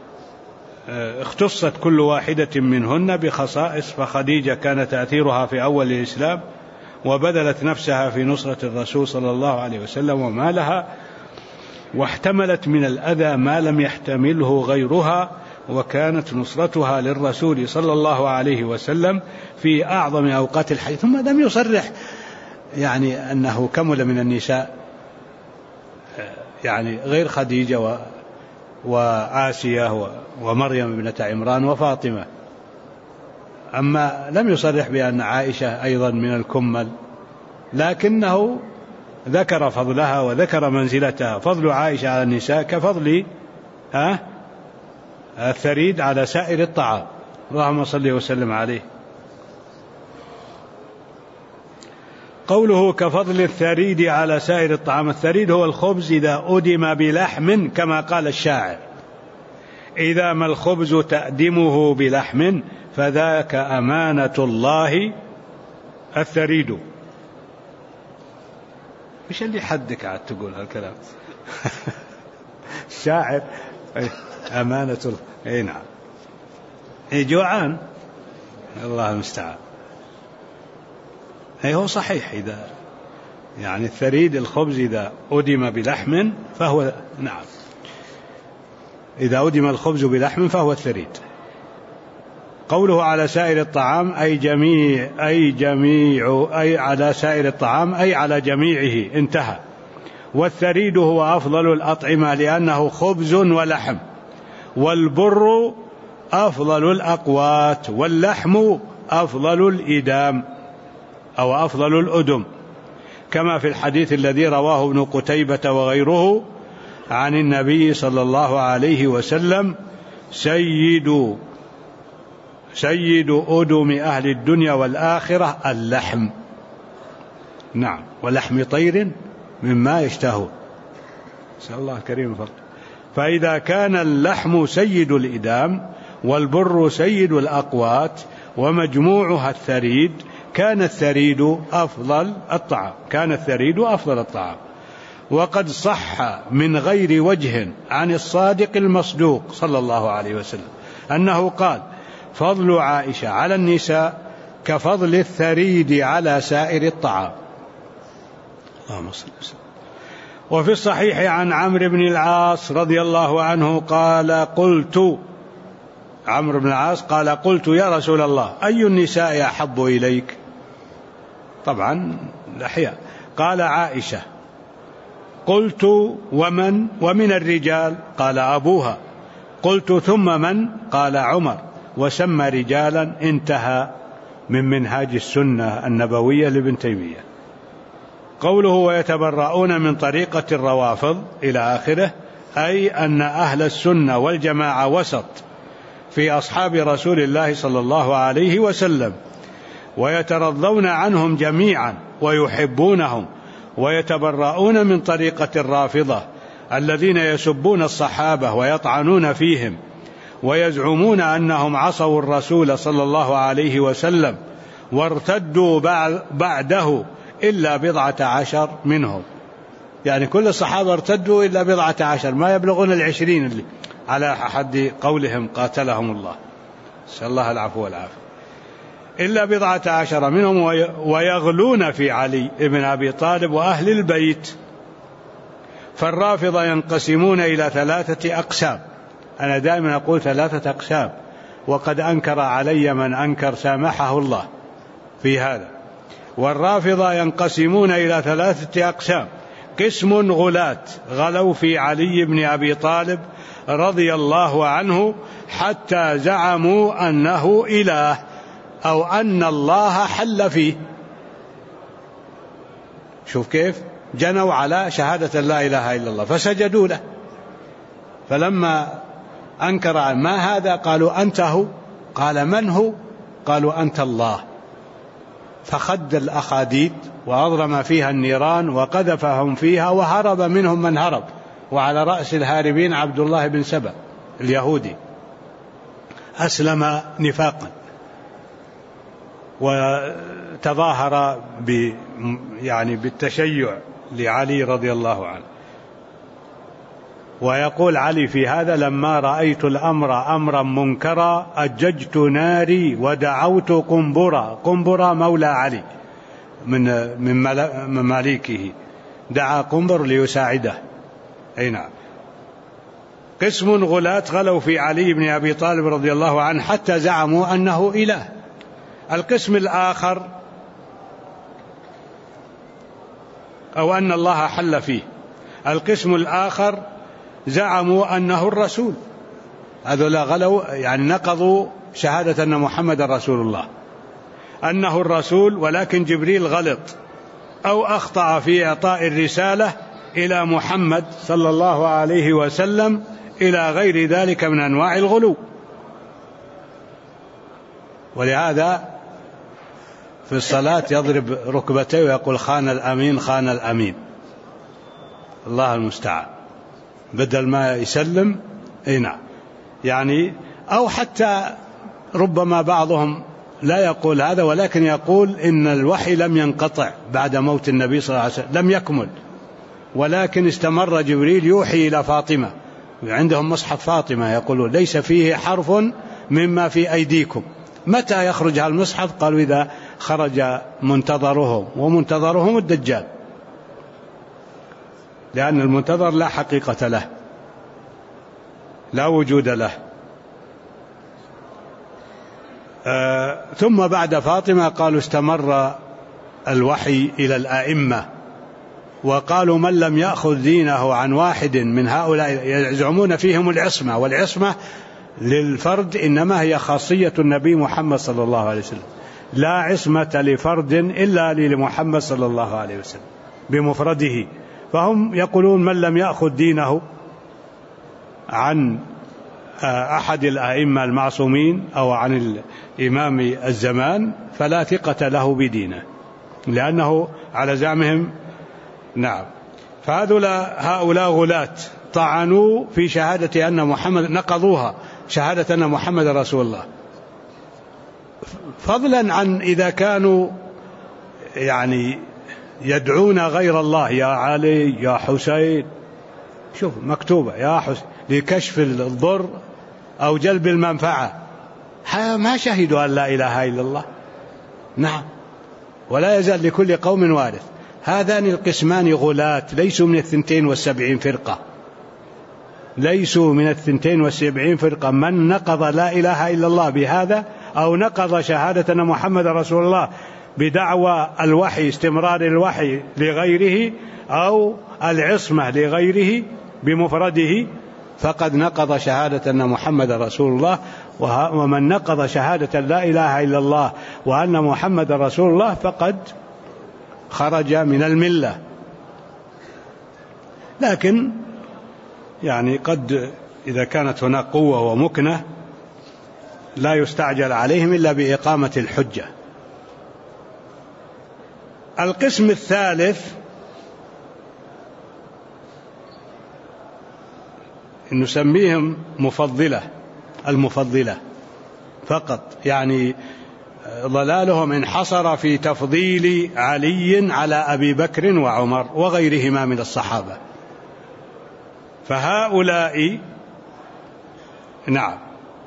اختصت كل واحدة منهن بخصائص، فخديجة كان تأثيرها في أول الإسلام وبذلت نفسها في نصرة الرسول صلى الله عليه وسلم وما لها، واحتملت من الأذى ما لم يحتمله غيرها، وكانت نصرتها للرسول صلى الله عليه وسلم في أعظم أوقات الحياة. ثم لم يصرح يعني أنه كمل من النساء، يعني غير خديجة وآسية ومريم ابنة عمران وفاطمة. أما لم يصرح بأن عائشة أيضا من الكمل، لكنه ذكر فضلها وذكر منزلتها. فضل عائشة على النساء كفضل الثريد على سائر الطعام، اللهم صل وسلم عليه. قوله كفضل الثريد على سائر الطعام، الثريد هو الخبز إذا أدم بلحم، كما قال الشاعر: إذا ما الخبز تأدمه بلحم فذاك أمانة الله الثريد. مش اللي حدك عاد تقول هالكلام؟ الشاعر أمانة الله. أي نعم، جوعان، الله المستعان. أي هو صحيح، إذا يعني الثريد الخبز إذا أدم بلحم فهو، نعم، إذا أدم الخبز بلحم فهو الثريد. قوله على سائر الطعام أي على سائر الطعام أي على جميعه، انتهى. والثريد هو أفضل الأطعمة لأنه خبز ولحم، والبر أفضل الأقوات، واللحم أفضل الإدام أو أفضل الأدم، كما في الحديث الذي رواه ابن قتيبة وغيره عن النبي صلى الله عليه وسلم: سيد أدم أهل الدنيا والآخرة اللحم. نعم، ولحم طير مما يشتهون، نسأل الله الكريم فضل. فإذا كان اللحم سيد الإدام والبر سيد الأقوات ومجموعها الثريد، كان الثريد أفضل الطعام. وقد صح من غير وجه عن الصادق المصدوق صلى الله عليه وسلم أنه قال: فضل عائشة على النساء كفضل الثريد على سائر الطعام. اللهم صل وسلم. وفي الصحيح عن عمرو بن العاص رضي الله عنه قال: قلت عمرو بن العاص قال قلت يا رسول الله أي النساء أحب إليك؟ طبعا الأحياء. قال عائشة. قلت ومن الرجال؟ قال أبوها. قلت ثم من؟ قال عمر، وسمى رجالا. انتهى من منهاج السنة النبوية لابن تيمية. قوله ويتبرؤون من طريقة الروافض إلى آخره، أي أن أهل السنة والجماعة وسط في أصحاب رسول الله صلى الله عليه وسلم، ويترضون عنهم جميعا ويحبونهم، ويتبرؤون من طريقة الرافضة الذين يسبون الصحابة ويطعنون فيهم ويزعمون أنهم عصوا الرسول صلى الله عليه وسلم وارتدوا بعده إلا 19 منهم. يعني كل الصحابة ارتدوا إلا 19، ما يبلغون 20 اللي على حد قولهم قاتلهم الله، نسأل الله العفو والعافية. إلا 19 منهم، ويغلون في علي بن أبي طالب وأهل البيت. فالرافضة ينقسمون إلى 3 أقسام. أنا دائما أقول 3 أقسام، وقد أنكر علي من أنكر سامحه الله في هذا. والرافضة ينقسمون إلى 3 أقسام: قسم غلاة غلوا في علي بن أبي طالب رضي الله عنه حتى زعموا أنه إله أو أن الله حل فيه. شوف كيف جنوا على شهادة لا إله إلا الله فسجدوا له، فلما أنكر ما هذا قالوا أنت هو، قال من هو؟ قالوا أنت الله، فخد الأخاديد وأضرم فيها النيران وقذفهم فيها وهرب منهم من هرب، وعلى رأس الهاربين عبد الله بن سبأ اليهودي أسلم نفاقا وتظاهر بالتشيع لعلي رضي الله عنه. ويقول علي في هذا: لما رأيت الأمر أمرا منكرا أججت ناري ودعوت قنبرا. قنبرا مولى علي من مماليكه، دعا قنبر ليساعده. أي نعم. قسم غلاة غلوا في علي بن أبي طالب رضي الله عنه حتى زعموا أنه إله. القسم الآخر أو أن الله حل فيه. القسم الآخر زعموا أنه الرسول. هذولا غلوا نقضوا شهادة أن محمد رسول الله، أنه الرسول، ولكن جبريل غلط أو أخطأ في إعطاء الرسالة إلى محمد صلى الله عليه وسلم، إلى غير ذلك من أنواع الغلو. ولهذا في الصلاة يضرب ركبتيه ويقول: خان الأمين خان الأمين. الله المستعان. بدل ما يسلم. نعم. أو حتى ربما بعضهم لا يقول هذا، ولكن يقول إن الوحي لم ينقطع بعد موت النبي صلى الله عليه وسلم، لم يكمل، ولكن استمر جبريل يوحي إلى فاطمة. عندهم مصحف فاطمة يقولون ليس فيه حرف مما في أيديكم. متى يخرج المصحف؟ قالوا إذا خرج منتظرهم، ومنتظرهم الدجال، لأن المنتظر لا حقيقة له، لا وجود له. ثم بعد فاطمة قالوا استمر الوحي إلى الأئمة، وقالوا من لم يأخذ دينه عن واحد من هؤلاء، يزعمون فيهم العصمة، والعصمة للفرد إنما هي خاصية النبي محمد صلى الله عليه وسلم، لا عصمة لفرد إلا لمحمد صلى الله عليه وسلم بمفرده. فهم يقولون من لم يأخذ دينه عن أحد الأئمة المعصومين أو عن الإمام الزمان فلا ثقة له بدينه، لأنه على زعمهم. نعم. فهؤلاء غلاة طعنوا في شهادة أن محمد، نقضوها شهادة أن محمد رسول الله، فضلا عن إذا كانوا يدعون غير الله، يا علي يا حسين، شوف مكتوبة يا حسين، لكشف الضر أو جلب المنفعة، ما شهدوا أن لا إله إلا الله. نعم. ولا يزال لكل قوم وارث. هذان القسمان غلاة، ليسوا من 72 فرقة، ليسوا من 72 فرقة. من نقض لا إله إلا الله بهذا أو نقض شهادة أن محمد رسول الله بدعوى الوحي، استمرار الوحي لغيره أو العصمة لغيره بمفرده، فقد نقض شهادة أن محمد رسول الله. ومن نقض شهادة لا إله إلا الله وأن محمد رسول الله فقد خرج من الملة. لكن يعني قد إذا كانت هناك قوة ومكنة لا يستعجل عليهم إلا بإقامة الحجة. القسم الثالث نسميهم مفضلة، المفضلة فقط، يعني ضلالهم انحصر في تفضيل علي على أبي بكر وعمر وغيرهما من الصحابة. فهؤلاء نعم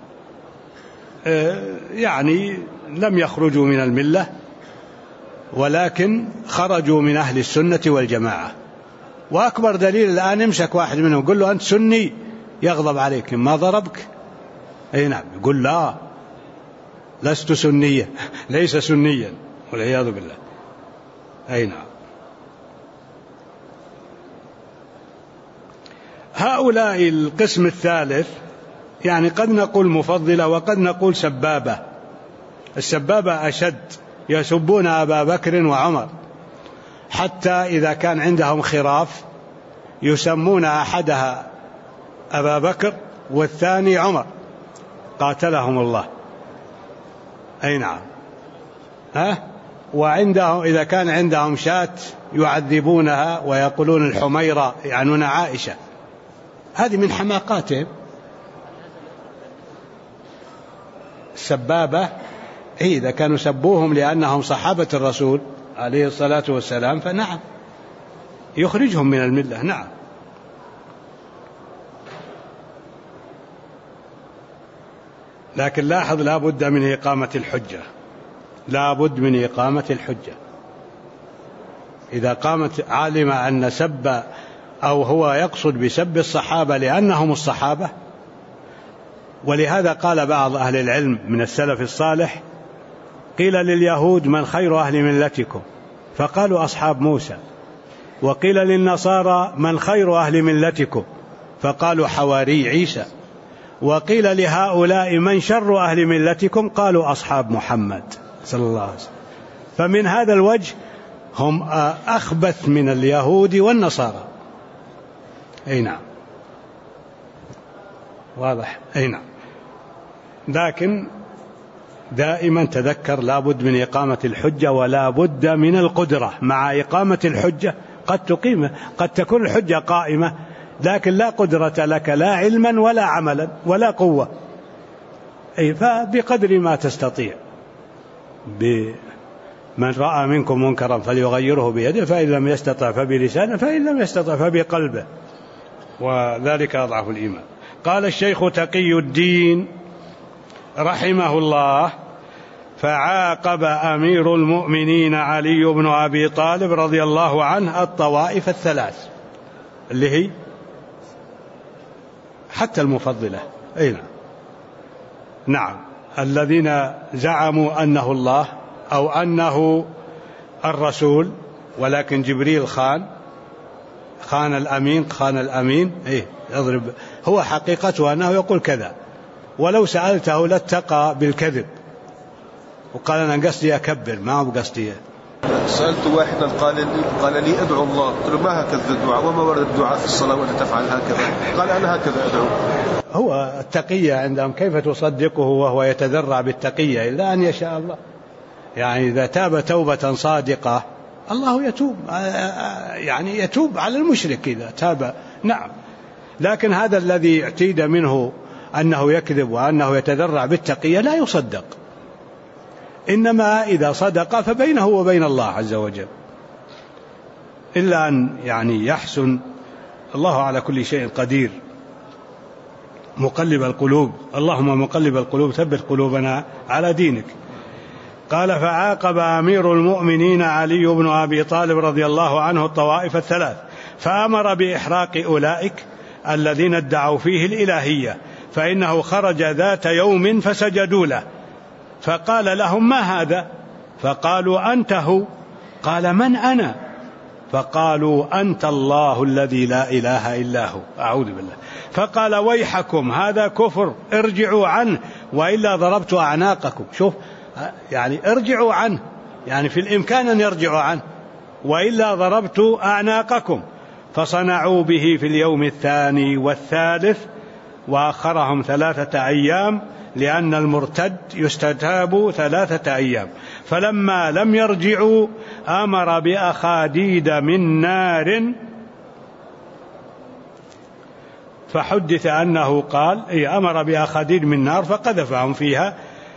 يعني لم يخرجوا من الملة، ولكن خرجوا من أهل السنة والجماعة. وأكبر دليل الآن امسك واحد منهم قل له أنت سني يغضب عليك، ما ضربك؟ أي نعم، يقول لا لست سنيا، ليس سنيا والعياذ بالله. أي نعم. هؤلاء القسم الثالث يعني قد نقول مفضلة وقد نقول سبابة. السبابة أشد، يسبون أبا بكر وعمر، حتى إذا كان عندهم خراف يسمون أحدها أبا بكر والثاني عمر قاتلهم الله. أي نعم. وعندهم إذا كان عندهم شاة يعذبونها ويقولون الحميرة، يعنون عائشة. هذه من حماقاتهم. السبابة إذا كانوا سبوهم لأنهم صحابة الرسول عليه الصلاة والسلام فنعم يخرجهم من الملة. نعم. لكن لاحظ لا بد من إقامة الحجة، لا بد من إقامة الحجة. إذا قامت عالم أن سب أو هو يقصد بسب الصحابة لأنهم الصحابة. ولهذا قال بعض أهل العلم من السلف الصالح قيل لليهود من خير أهل ملتكم؟ فقالوا أصحاب موسى. وقيل للنصارى من خير أهل ملتكم؟ فقالوا حواري عيسى. وقيل لهؤلاء من شر أهل ملتكم؟ قالوا أصحاب محمد صلى الله عليه وسلم. فمن هذا الوجه هم أخبث من اليهود والنصارى. أي نعم، واضح. أي نعم. لكن دائما تذكر لا بد من إقامة الحجة ولا بد من القدرة. مع إقامة الحجة قد تكون الحجة قائمة لكن لا قدرة لك، لا علما ولا عملا ولا قوة. أي فبقدر ما تستطيع. من رأى منكم منكرا فليغيره بيده، فإن لم يستطع فبلسانه، فإن لم يستطع فبقلبه، وذلك أضعف الإيمان. قال الشيخ تقي الدين رحمه الله: فعاقب أمير المؤمنين علي بن أبي طالب رضي الله عنه الطوائف الثلاث اللي هي حتى المفضلة. أي نعم، الذين زعموا أنه الله أو أنه الرسول، ولكن جبريل خان الأمين يضرب. هو حقيقته أنه يقول كذا، ولو سألته لاتقى بالكذب وقال أنا قصدي أكبر، ما هو قصدي. سألت واحدا قال لي أدعو الله، قلت له ما هكذا الدعاء وما ورد الدعاء في الصلاة وأنت تفعل هكذا؟ قال أنا هكذا أدعو. هو التقية عندهم كيف تصدقه وهو يتذرع بالتقية إلا أن يشاء الله. يعني إذا تاب توبة صادقة الله يتوب، يعني يتوب على المشرك إذا تاب. نعم. لكن هذا الذي اعتيد منه أنه يكذب وأنه يتذرع بالتقية لا يصدق. إنما إذا صدق فبينه وبين الله عز وجل، إلا أن يعني يحسن. الله على كل شيء قدير مقلب القلوب، اللهم مقلب القلوب ثبت قلوبنا على دينك. قال: فعاقب أمير المؤمنين علي بن أبي طالب رضي الله عنه الطوائف الثلاث، فأمر بإحراق أولئك الذين ادعوا فيه الإلهية، فإنه خرج ذات يوم فسجدوا له، فقال لهم: ما هذا؟ فقالوا: أنت هو. قال: من أنا؟ فقالوا: أنت الله الذي لا إله إلا هو. أعوذ بالله. فقال: ويحكم، هذا كفر، ارجعوا عنه وإلا ضربت أعناقكم. شوف، يعني ارجعوا عنه، يعني في الإمكان أن يرجعوا عنه، وإلا ضربت أعناقكم. فصنعوا به في اليوم الثاني والثالث، وآخرهم 3 أيام، لأن المرتد يستتاب 3 أيام. فلما لم يرجعوا أمر بأخاديد من نار، فحدث أنه قال أمر بأخاديد من نار فقذفهم فيها.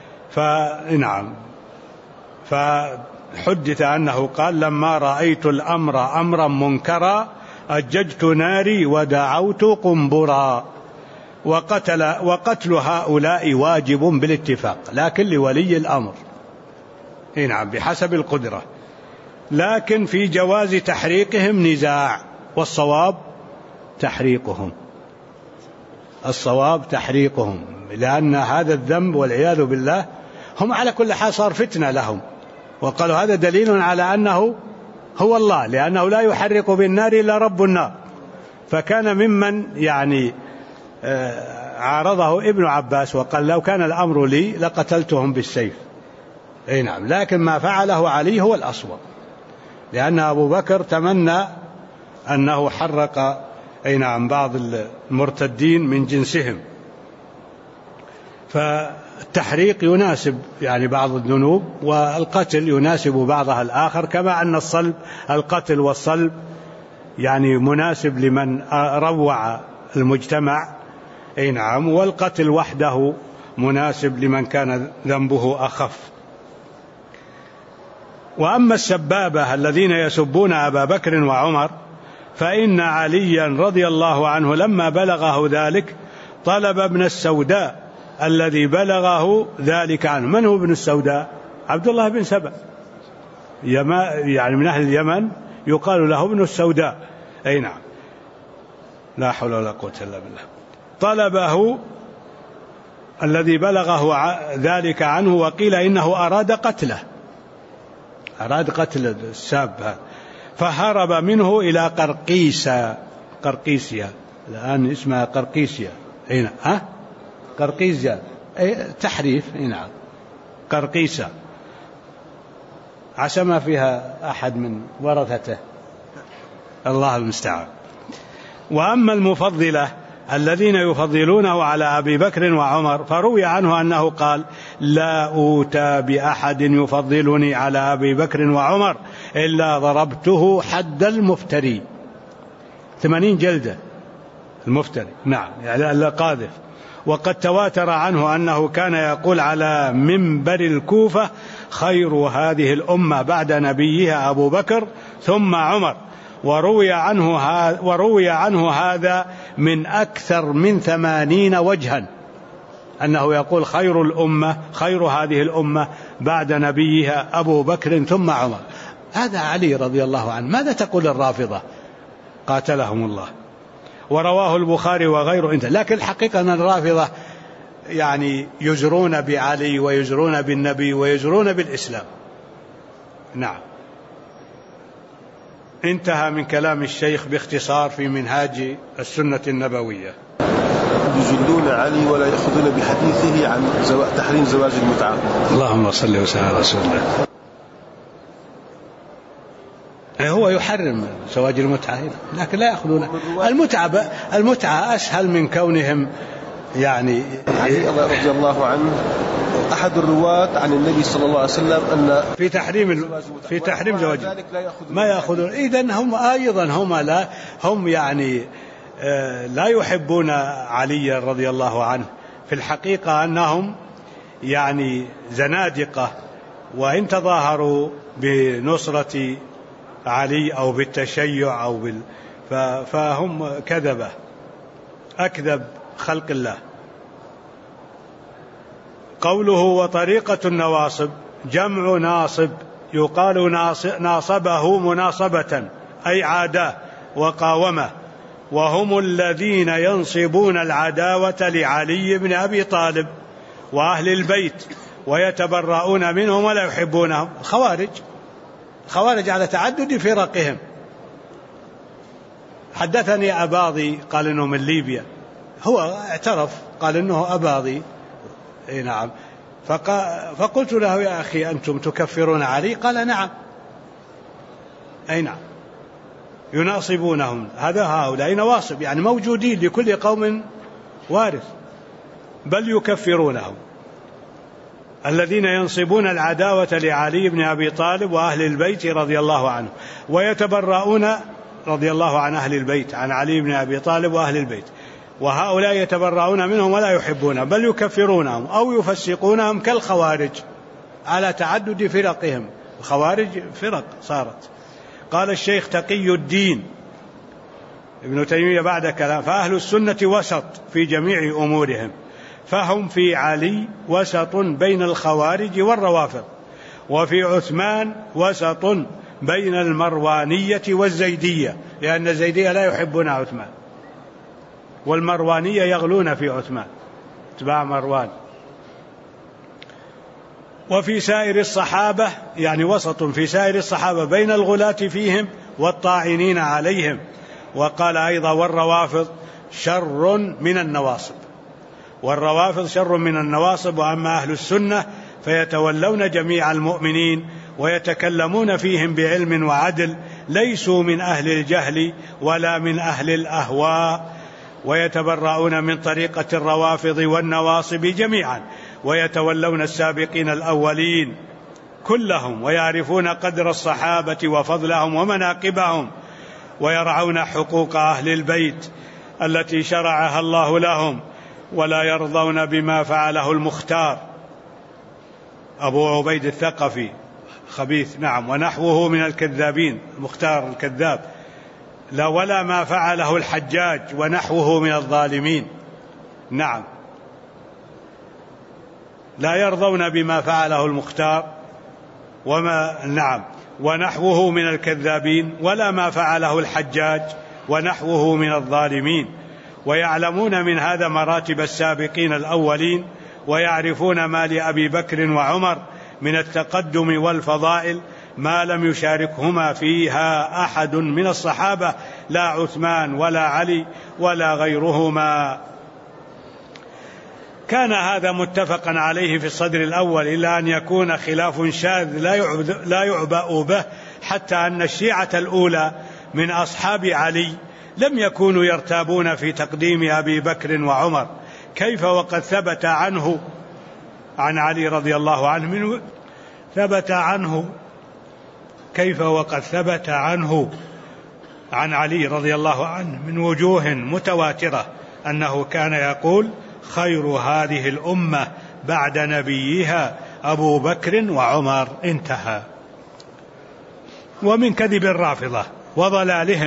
فحدث أنه قال: لما رأيت الأمر أمرا منكرا أججت ناري ودعوت قنبرا. وقتل هؤلاء واجب بالاتفاق، لكن لولي الأمر بحسب القدرة، لكن في جواز تحريقهم نزاع، والصواب تحريقهم، الصواب تحريقهم، لأن هذا الذنب والعياذ بالله هم على كل حال صار فتنة لهم، وقالوا هذا دليل على أنه هو الله، لأنه لا يحرق بالنار إلا رب النار. فكان ممن عارضه ابن عباس وقال: لو كان الأمر لي لقتلتهم بالسيف. لكن ما فعله علي هو الأصوب، لأن أبو بكر تمنى أنه حرق بعض المرتدين من جنسهم. فالتحريق يناسب بعض الذنوب، والقتل يناسب بعضها الآخر، كما أن القتل والصلب مناسب لمن روع المجتمع، والقتل وحده مناسب لمن كان ذنبه أخف. وأما السبابة الذين يسبون أبا بكر وعمر، فإن عليا رضي الله عنه لما بلغه ذلك طلب ابن السوداء الذي بلغه ذلك عنه. من هو ابن السوداء؟ عبد الله بن سبأ، من أهل اليمن، يقال له ابن السوداء. لا حول ولا قوة إلا بالله. طلبه الذي بلغه ذلك عنه، وقيل إنه أراد قتله، أراد قتل الساب هذا، فهرب منه إلى قرقيسيا، الآن اسمها قرقيسيا. قرقيسيا تحريف، قرقيسة، عسى ما فيها أحد من ورثته، الله المستعان. وأما المفضلة الذين يفضلونه على أبي بكر وعمر، فروي عنه أنه قال: لا أوتى بأحد يفضلني على أبي بكر وعمر إلا ضربته حد المفتري، 80 جلدة المفتري، القاذف. وقد تواتر عنه أنه كان يقول على منبر الكوفة: خير هذه الأمة بعد نبيها أبو بكر ثم عمر. وروي عنه هذا من أكثر من 80 وجها، أنه يقول خير هذه الأمة بعد نبيها أبو بكر ثم عمر. هذا علي رضي الله عنه. ماذا تقول الرافضة؟ قاتلهم الله. ورواه البخاري وغيره. لكن الحقيقة أن الرافضة يجرون بعلي ويجرون بالنبي ويجرون بالإسلام. انتهى من كلام الشيخ باختصار في منهاج السنة النبوية. يجلون علي ولا يأخذون بحديثه عن تحريم زواج المتعة. اللهم صل وسلم على رسول الله. هو يحرم زواج المتعة هنا، لكن لا يأخذون المتعة أسهل من كونهم علي رضي الله عنه أحد الرواة عن النبي صلى الله عليه وسلم أن في تحريم زواج ما يأخذون. إذن هم أيضا هم لا يحبون علي رضي الله عنه. في الحقيقة أنهم زنادقة، وإن تظاهروا بنصرة علي أو بالتشيع فهم كذبة، أكذب خلق الله. قوله وطريقة النواصب جمع ناصب، يقال ناصبه مناصبة أي عاداه وقاومه، وهم الذين ينصبون العداوة لعلي بن أبي طالب وأهل البيت ويتبرؤون منهم ولا يحبونهم. الخوارج على تعدد فرقهم. حدثني أباضي قال إنه من ليبيا، هو اعترف قال إنه أباضي. نعم. فقلت له يا أخي أنتم تكفرون علي؟ قال نعم. أي نعم، يناصبونهم. هؤلاء نواصب، يعني موجودين لكل قوم وارث، بل يكفرونهم. الذين ينصبون العداوة لعلي بن أبي طالب وأهل البيت رضي الله عنه، ويتبرؤون رضي الله عن أهل البيت، عن علي بن أبي طالب وأهل البيت، وهؤلاء يتبرؤون منهم ولا يحبونهم بل يكفرونهم أو يفسقونهم كالخوارج على تعدد فرقهم. الخوارج فرق صارت. قال الشيخ تقي الدين ابن تيمية بعد كلام: فأهل السنة وسط في جميع أمورهم، فهم في علي وسط بين الخوارج والروافض، وفي عثمان وسط بين المروانية والزيدية، لأن الزيدية لا يحبون عثمان، والمروانية يغلون في عثمان اتباع مروان. وفي سائر الصحابة، يعني وسط في سائر الصحابة بين الغلاة فيهم والطاعنين عليهم. وقال أيضا: والروافض شر من النواصب. والروافض شر من النواصب. وأما أهل السنة فيتولون جميع المؤمنين ويتكلمون فيهم بعلم وعدل، ليسوا من أهل الجهل ولا من أهل الأهواء، ويتبرؤون من طريقة الروافض والنواصب جميعا، ويتولون السابقين الأولين كلهم، ويعرفون قدر الصحابة وفضلهم ومناقبهم، ويرعون حقوق أهل البيت التي شرعها الله لهم، ولا يرضون بما فعله المختار أبو عبيد الثقفي خبيث، نعم، ونحوه من الكذابين، المختار الكذاب، لا ولا ما فعله الحجاج ونحوه من الظالمين، نعم، لا يرضون بما فعله المختار ونحوه من الكذابين، ولا ما فعله الحجاج ونحوه من الظالمين. ويعلمون من هذا مراتب السابقين الأولين، ويعرفون ما لأبي بكر وعمر من التقدم والفضائل ما لم يشاركهما فيها أحد من الصحابة، لا عثمان ولا علي ولا غيرهما. كان هذا متفقا عليه في الصدر الأول، إلا أن يكون خلاف شاذ لا يعبأ به، حتى أن الشيعة الأولى من أصحاب علي لم يكونوا يرتابون في تقديم أبي بكر وعمر، كيف وقد ثبت عنه عن علي رضي الله عنه عن علي رضي الله عنه من وجوه متواترة أنه كان يقول: خير هذه الأمة بعد نبيها أبو بكر وعمر. انتهى. ومن كذب الرافضة وضلالهم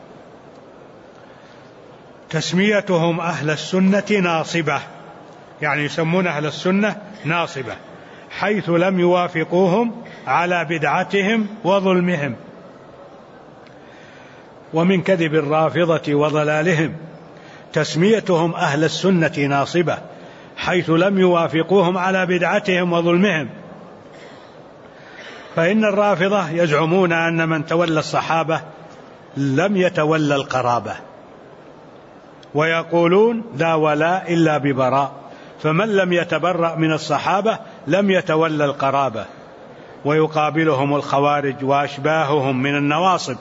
تسميتهم أهل السنة ناصبة، يعني يسمون أهل السنة ناصبة، حيث لم يوافقوهم على بدعتهم وظلمهم. ومن كذب الرافضة وضلالهم تسميتهم أهل السنة ناصبة، حيث لم يوافقوهم على بدعتهم وظلمهم. فإن الرافضة يزعمون أن من تولى الصحابة لم يتولى القرابة، ويقولون: لا ولاء إلا ببراء، فمن لم يتبرأ من الصحابة لم يتولى القرابة. ويقابلهم الخوارج وأشباههم من النواصب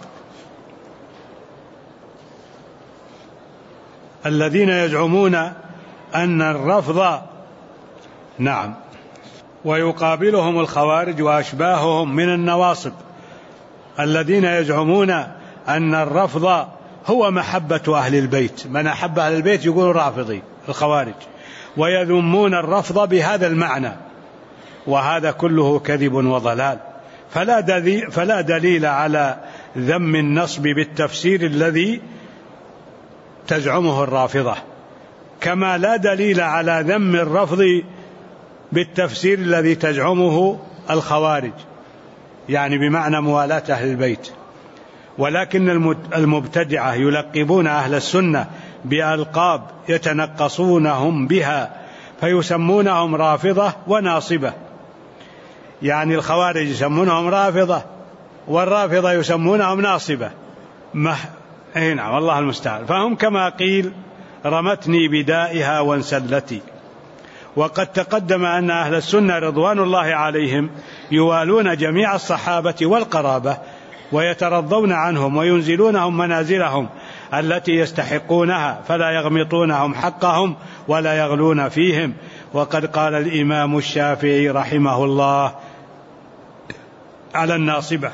الذين يزعمون أن الرفض، نعم، ويقابلهم الخوارج وأشباههم من النواصب الذين يزعمون أن الرفض هو محبة أهل البيت، من أحب أهل البيت يقول رافضي، الخوارج، ويذمون الرفض بهذا المعنى، وهذا كله كذب وضلال. فلا دليل على ذم النصب بالتفسير الذي تزعمه الرافضة، كما لا دليل على ذم الرفض بالتفسير الذي تزعمه الخوارج، يعني بمعنى موالاة أهل البيت. ولكن المبتدعة يلقبون أهل السنة بألقاب يتنقصونهم بها فيسمونهم رافضة وناصبة. يعني الخوارج يسمونهم رافضة والرافضة يسمونهم ناصبة. نعم والله المستعان. فهم كما قيل رمتني بدائها وانسلتي. وقد تقدم أن أهل السنة رضوان الله عليهم يوالون جميع الصحابة والقرابة ويترضون عنهم وينزلونهم منازلهم التي يستحقونها فلا يغمطونهم حقهم ولا يغلون فيهم. وقد قال الإمام الشافعي رحمه الله على الناصبة: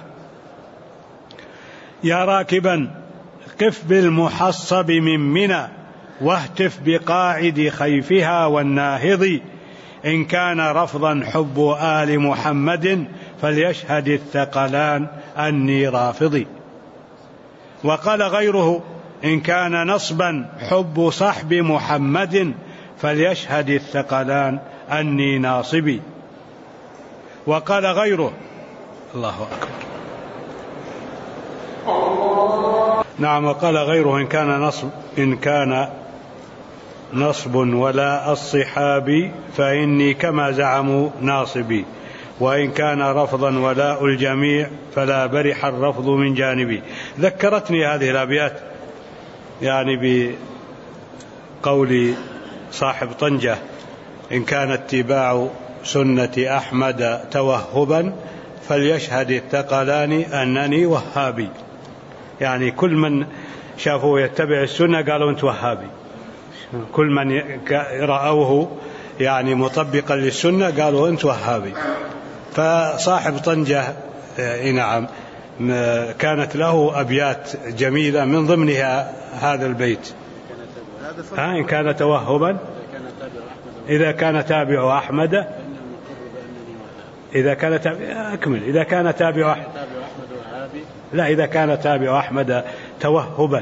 يا راكبا قف بالمحصب من منى واهتف بقاعد خيفها والناهض، إن كان رفضا حب آل محمد فليشهد الثقلان أني رافضي. وقال غيره: إن كان نصبا حب صحب محمد فليشهد الثقلان أني ناصبي. وقال غيره: الله أكبر. نعم. وقال غيره: إن كان نصب ولا الصحاب فإني كما زعموا ناصبي، وإن كان رفضا ولاء الجميع فلا برح الرفض من جانبي. ذكرتني هذه الأبيات يعني بقول صاحب طنجة: إن كان اتباع سنة أحمد توهبا فليشهد الثقلان أنني وهابي. يعني كل من شافوه يتبع السنة قالوا أنت وهابي، كل من رأوه يعني مطبقا للسنة قالوا أنت وهابي. فصاحب طنجة نعم كانت له أبيات جميلة من ضمنها هذا البيت: إن كان توهبا إذا كان تابع أحمد إذا كان أكمل إذا كان تابع لا إذا كان تابع أحمد توهبا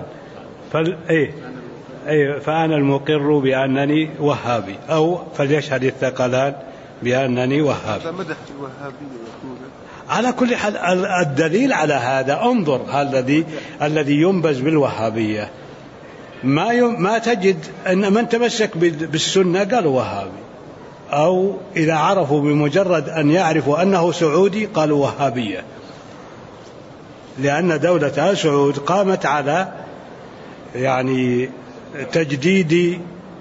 فأنا المقر بأنني وهابي، أو فليشهد الثقلان بأنني وهابي. على كل حال الدليل على هذا انظر الذي ينبذ بالوهابية ما تجد أن من تمسك بالسنة قالوا وهابي، أو إذا عرفوا بمجرد أن يعرفوا أنه سعودي قالوا وهابية، لأن دولة آل سعود قامت على يعني تجديد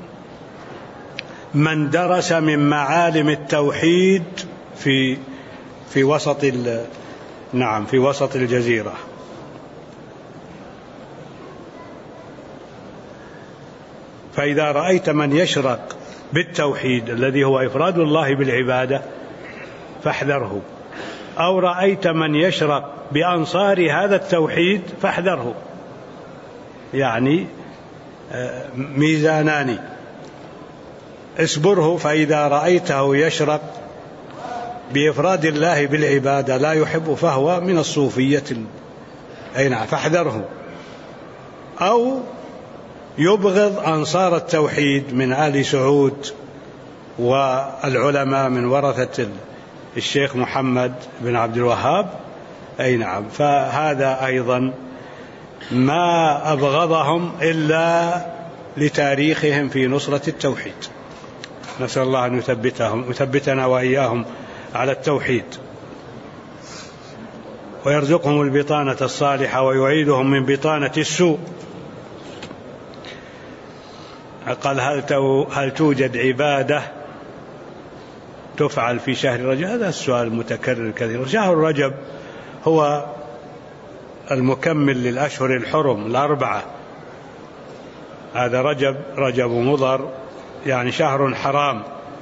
من درس من معالم التوحيد في وسط الجزيرة. فإذا رأيت من يشرق بالتوحيد الذي هو إفراد الله بالعبادة فاحذره، أو رأيت من يشرق بأنصار هذا التوحيد فاحذره. يعني ميزانان، اصبره فإذا رأيته يشرق بإفراد الله بالعبادة لا يحب فهو من الصوفية فاحذره، أو يبغض أنصار التوحيد من آل سعود والعلماء من ورثة الشيخ محمد بن عبد الوهاب فهذا أيضا ما أبغضهم إلا لتاريخهم في نصرة التوحيد. نسأل الله أن يثبتنا وإياهم على التوحيد ويرزقهم البطانة الصالحة ويعيدهم من بطانة السوء. قال: هل توجد عبادة تفعل في شهر رجب؟ هذا السؤال متكرر كثيرا. شهر رجب هو المكمل للأشهر الحرم الأربعة، هذا رجب مضر يعني شهر حرام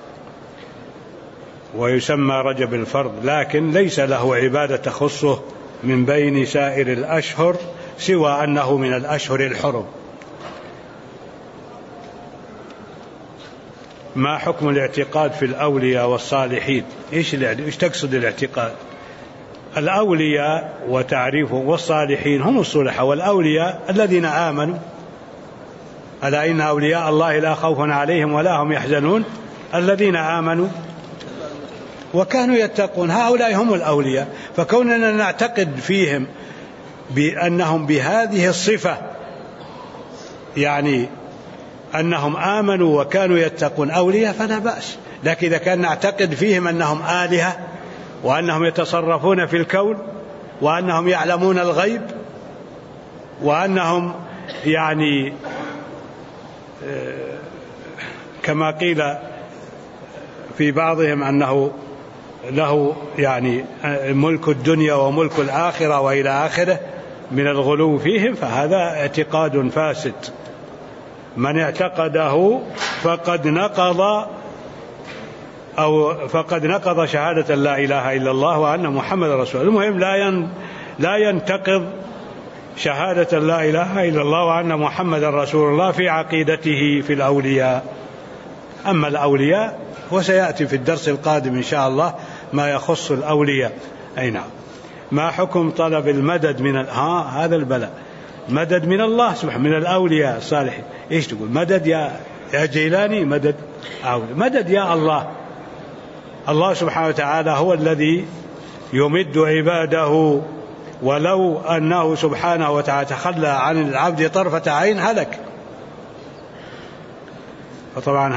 ويسمى رجب الفرض، لكن ليس له عبادة تخصه من بين سائر الأشهر سوى أنه من الأشهر الحرم. ما حكم الاعتقاد في الأولياء والصالحين؟ إيش تقصد الاعتقاد؟ الأولياء وتعريفه والصالحين هم الصلحاء، والأولياء الذين آمنوا. ألا إن أولياء الله لا خوف عليهم ولا هم يحزنون الذين آمنوا وكانوا يتقون، هؤلاء هم الأولياء. فكوننا نعتقد فيهم بأنهم بهذه الصفة، يعني أنهم آمنوا وكانوا يتقون أولياء فلا بأس. لكن إذا كان نعتقد فيهم أنهم آلهة وأنهم يتصرفون في الكون وأنهم يعلمون الغيب وأنهم يعني كما قيل في بعضهم أنه له يعني ملك الدنيا وملك الآخرة وإلى آخره من الغلو فيهم، فهذا اعتقاد فاسد. من اعتقده فقد نقض شهادة لا إله إلا الله وأن محمد رسول الله. المهم لا ينتقض شهادة لا إله إلا الله وأن محمد رسول الله في عقيدته في الأولياء. أما الأولياء وسيأتي في الدرس القادم إن شاء الله ما يخص الأولياء. أي نعم. ما حكم طلب المدد من هذا البلاء؟ مدد من الله سبحانه، من الأولياء الصالحين. إيش تقول؟ مدد يا جيلاني؟ مدد يا الله. الله سبحانه وتعالى هو الذي يمد عباده، ولو أنه سبحانه وتعالى تخلى عن العبد طرفة عين هلك. فطبعا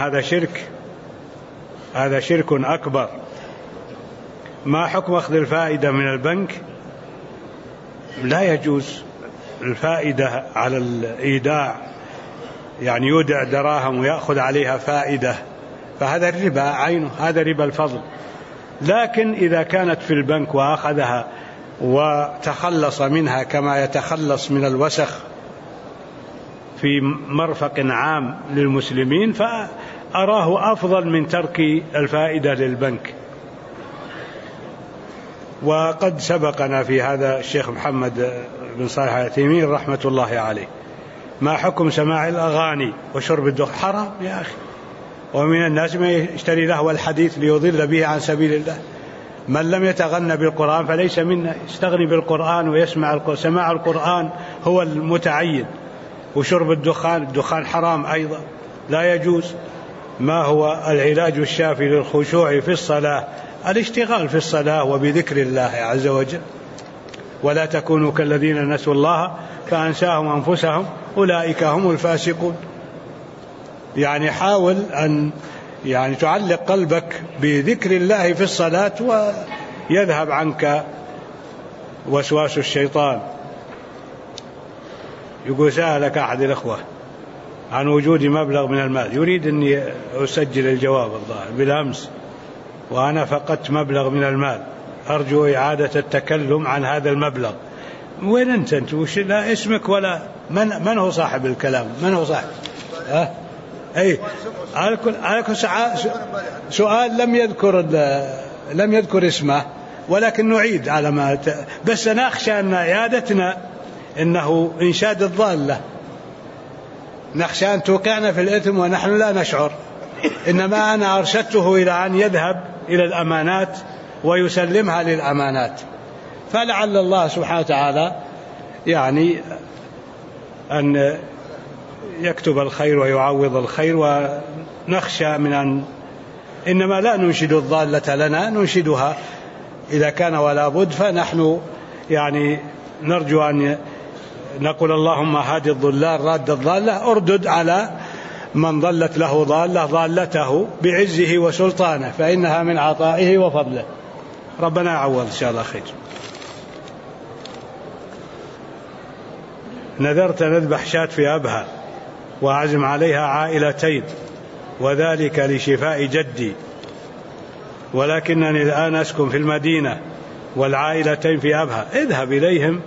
هذا شرك أكبر. ما حكم أخذ الفائدة من البنك؟ لا يجوز الفائدة على الإيداع، يعني يودع دراهم ويأخذ عليها فائدة، فهذا الربا عينه، هذا ربا الفضل. لكن إذا كانت في البنك وأخذها وتخلص منها كما يتخلص من الوسخ في مرفق عام للمسلمين، فأراه أفضل من ترك الفائدة للبنك. وقد سبقنا في هذا الشيخ محمد بن صالح العثيمين رحمة الله عليه. ما حكم سماع الأغاني وشرب الدخان؟ حرام يا أخي. ومن الناس من يشتري لهو الحديث ليضل به عن سبيل الله. من لم يتغنى بالقرآن فليس منا. يستغني بالقرآن ويسمع القرآن. سماع القرآن هو المتعين. وشرب الدخان حرام أيضا، لا يجوز. ما هو العلاج الشافي للخشوع في الصلاة؟ الاشتغال في الصلاة وبذكر الله عز وجل. ولا تكونوا كالذين نسوا الله فأنساهم أنفسهم أولئك هم الفاسقون. يعني حاول أن تعلق قلبك بذكر الله في الصلاة ويذهب عنك وسواس الشيطان. يقول سألك أحد الأخوة عن وجود مبلغ من المال، يريد أني أسجل الجواب الظاهر بالأمس، وأنا فقدت مبلغ من المال، أرجو إعادة التكلم عن هذا المبلغ. وين أنت وش لا اسمك ولا من هو صاحب الكلام؟ من هو صاحب؟ أي على كل سؤال لم يذكر اسمه، ولكن نعيد على ما بس أنا أخشى أن إعادتنا إنه إنشاد الضالة، نخشى أن توقعنا في الإثم ونحن لا نشعر. إنما أنا أرشدته إلى أن يذهب إلى الأمانات ويسلمها للأمانات، فلعل الله سبحانه وتعالى يعني أن يكتب الخير ويعوض الخير. ونخشى من أن إنما لا ننشد الضالة لنا، ننشدها إذا كان ولا بد. فنحن يعني نرجو أن نقول اللهم هادي الضلال راد الضالة، أردد على من ضلت له ضالته بعزه وسلطانه، فإنها من عطائه وفضله. ربنا يعوض إن شاء الله خير. نذرت نذبح شاة في أبها وأعزم عليها عائلتين، وذلك لشفاء جدي، ولكنني الآن أسكن في المدينة والعائلتين في أبها. اذهب إليهم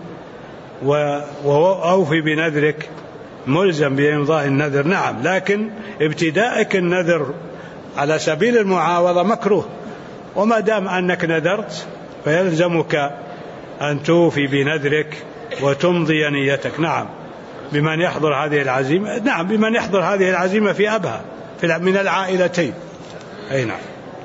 وأوفي بنذرك، ملزم بإمضاء النذر نعم، لكن ابتدائك النذر على سبيل المعاوضة مكروه. وما دام أنك نذرت فيلزمك أن توفي بنذرك وتمضي نيتك. نعم بمن يحضر هذه العزيمة، نعم بمن يحضر هذه العزيمة في أبها من العائلتين. أي نعم.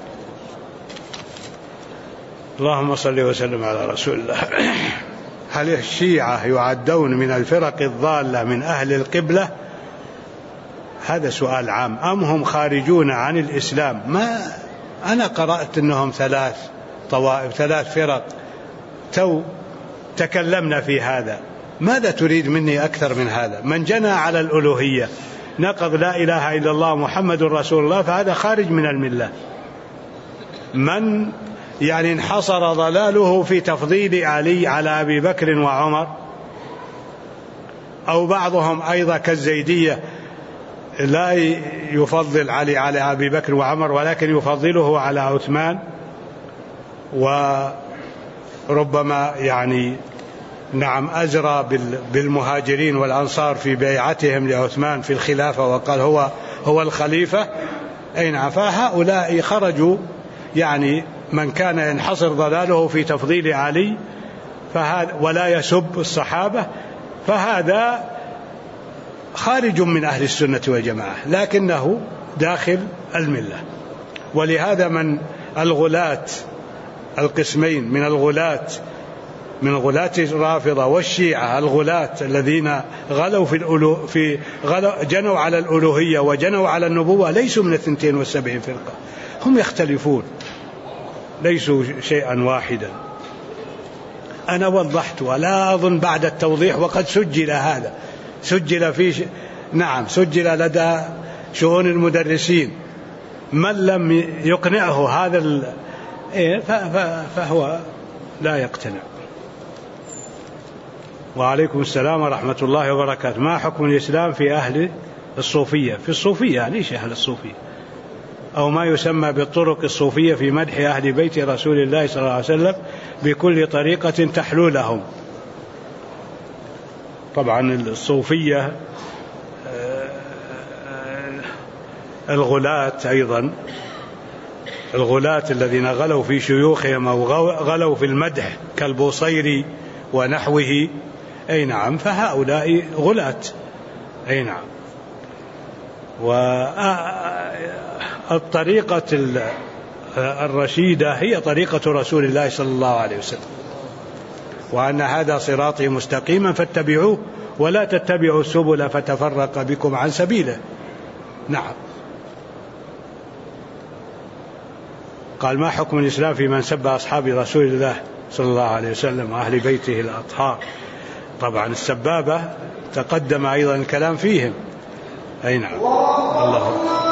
اللهم صل وسلم على رسول الله. هل الشيعة يعدون من الفرق الضالة من أهل القبلة؟ هذا سؤال عام. أم هم خارجون عن الإسلام؟ ما أنا قرأت أنهم 3 طوائف 3 فرق، تكلمنا في هذا. ماذا تريد مني أكثر من هذا؟ من جنى على الألوهية نقض لا إله إلا الله محمد رسول الله فهذا خارج من الملة. من يعني انحصر ضلاله في تفضيل علي على أبي بكر وعمر، أو بعضهم أيضا كالزيدية لا يفضل علي على أبي بكر وعمر ولكن يفضله على عثمان، وربما يعني نعم أزرى بالمهاجرين والأنصار في بيعتهم لعثمان في الخلافة وقال هو الخليفة. أي نعم. فهؤلاء خرجوا يعني من كان ينحصر ضلاله في تفضيل علي ولا يسب الصحابة فهذا خارج من أهل السنة والجماعة لكنه داخل الملة. ولهذا من الغلاة القسمين من غلاة الرافضة والشيعة الغلاة الذين غلوا جنوا على الألوهية وجنوا على النبوة ليسوا من 72 فرقة، هم يختلفون ليسوا شيئا واحدا. أنا وضحت ولا أظن بعد التوضيح وقد سجل هذا، سجل لدى شؤون المدرسين. من لم يقنعه هذا فهو لا يقتنع. وعليكم السلام ورحمة الله وبركاته. ما حكم الإسلام في أهل الصوفية؟ في الصوفية ليش أهل الصوفية أو ما يسمى بالطرق الصوفية في مدح أهل بيت رسول الله صلى الله عليه وسلم بكل طريقة تحلو لهم. طبعا الصوفية الغلاة أيضا، الغلاة الذين غلوا في شيوخهم أو غلوا في المدح كالبوصيري ونحوه. أي نعم. فهؤلاء غلاة. أي نعم. والطريقة الرشيدة هي طريقة رسول الله صلى الله عليه وسلم، وأن هذا صراطي مستقيما فاتبعوه ولا تتبعوا السبل فتفرق بكم عن سبيله. نعم. قال ما حكم الإسلام في من سب أصحاب رسول الله صلى الله عليه وسلم وأهل بيته الأطهار؟ طبعا السبابة تقدم أيضا الكلام فيهم. أي نعم. الله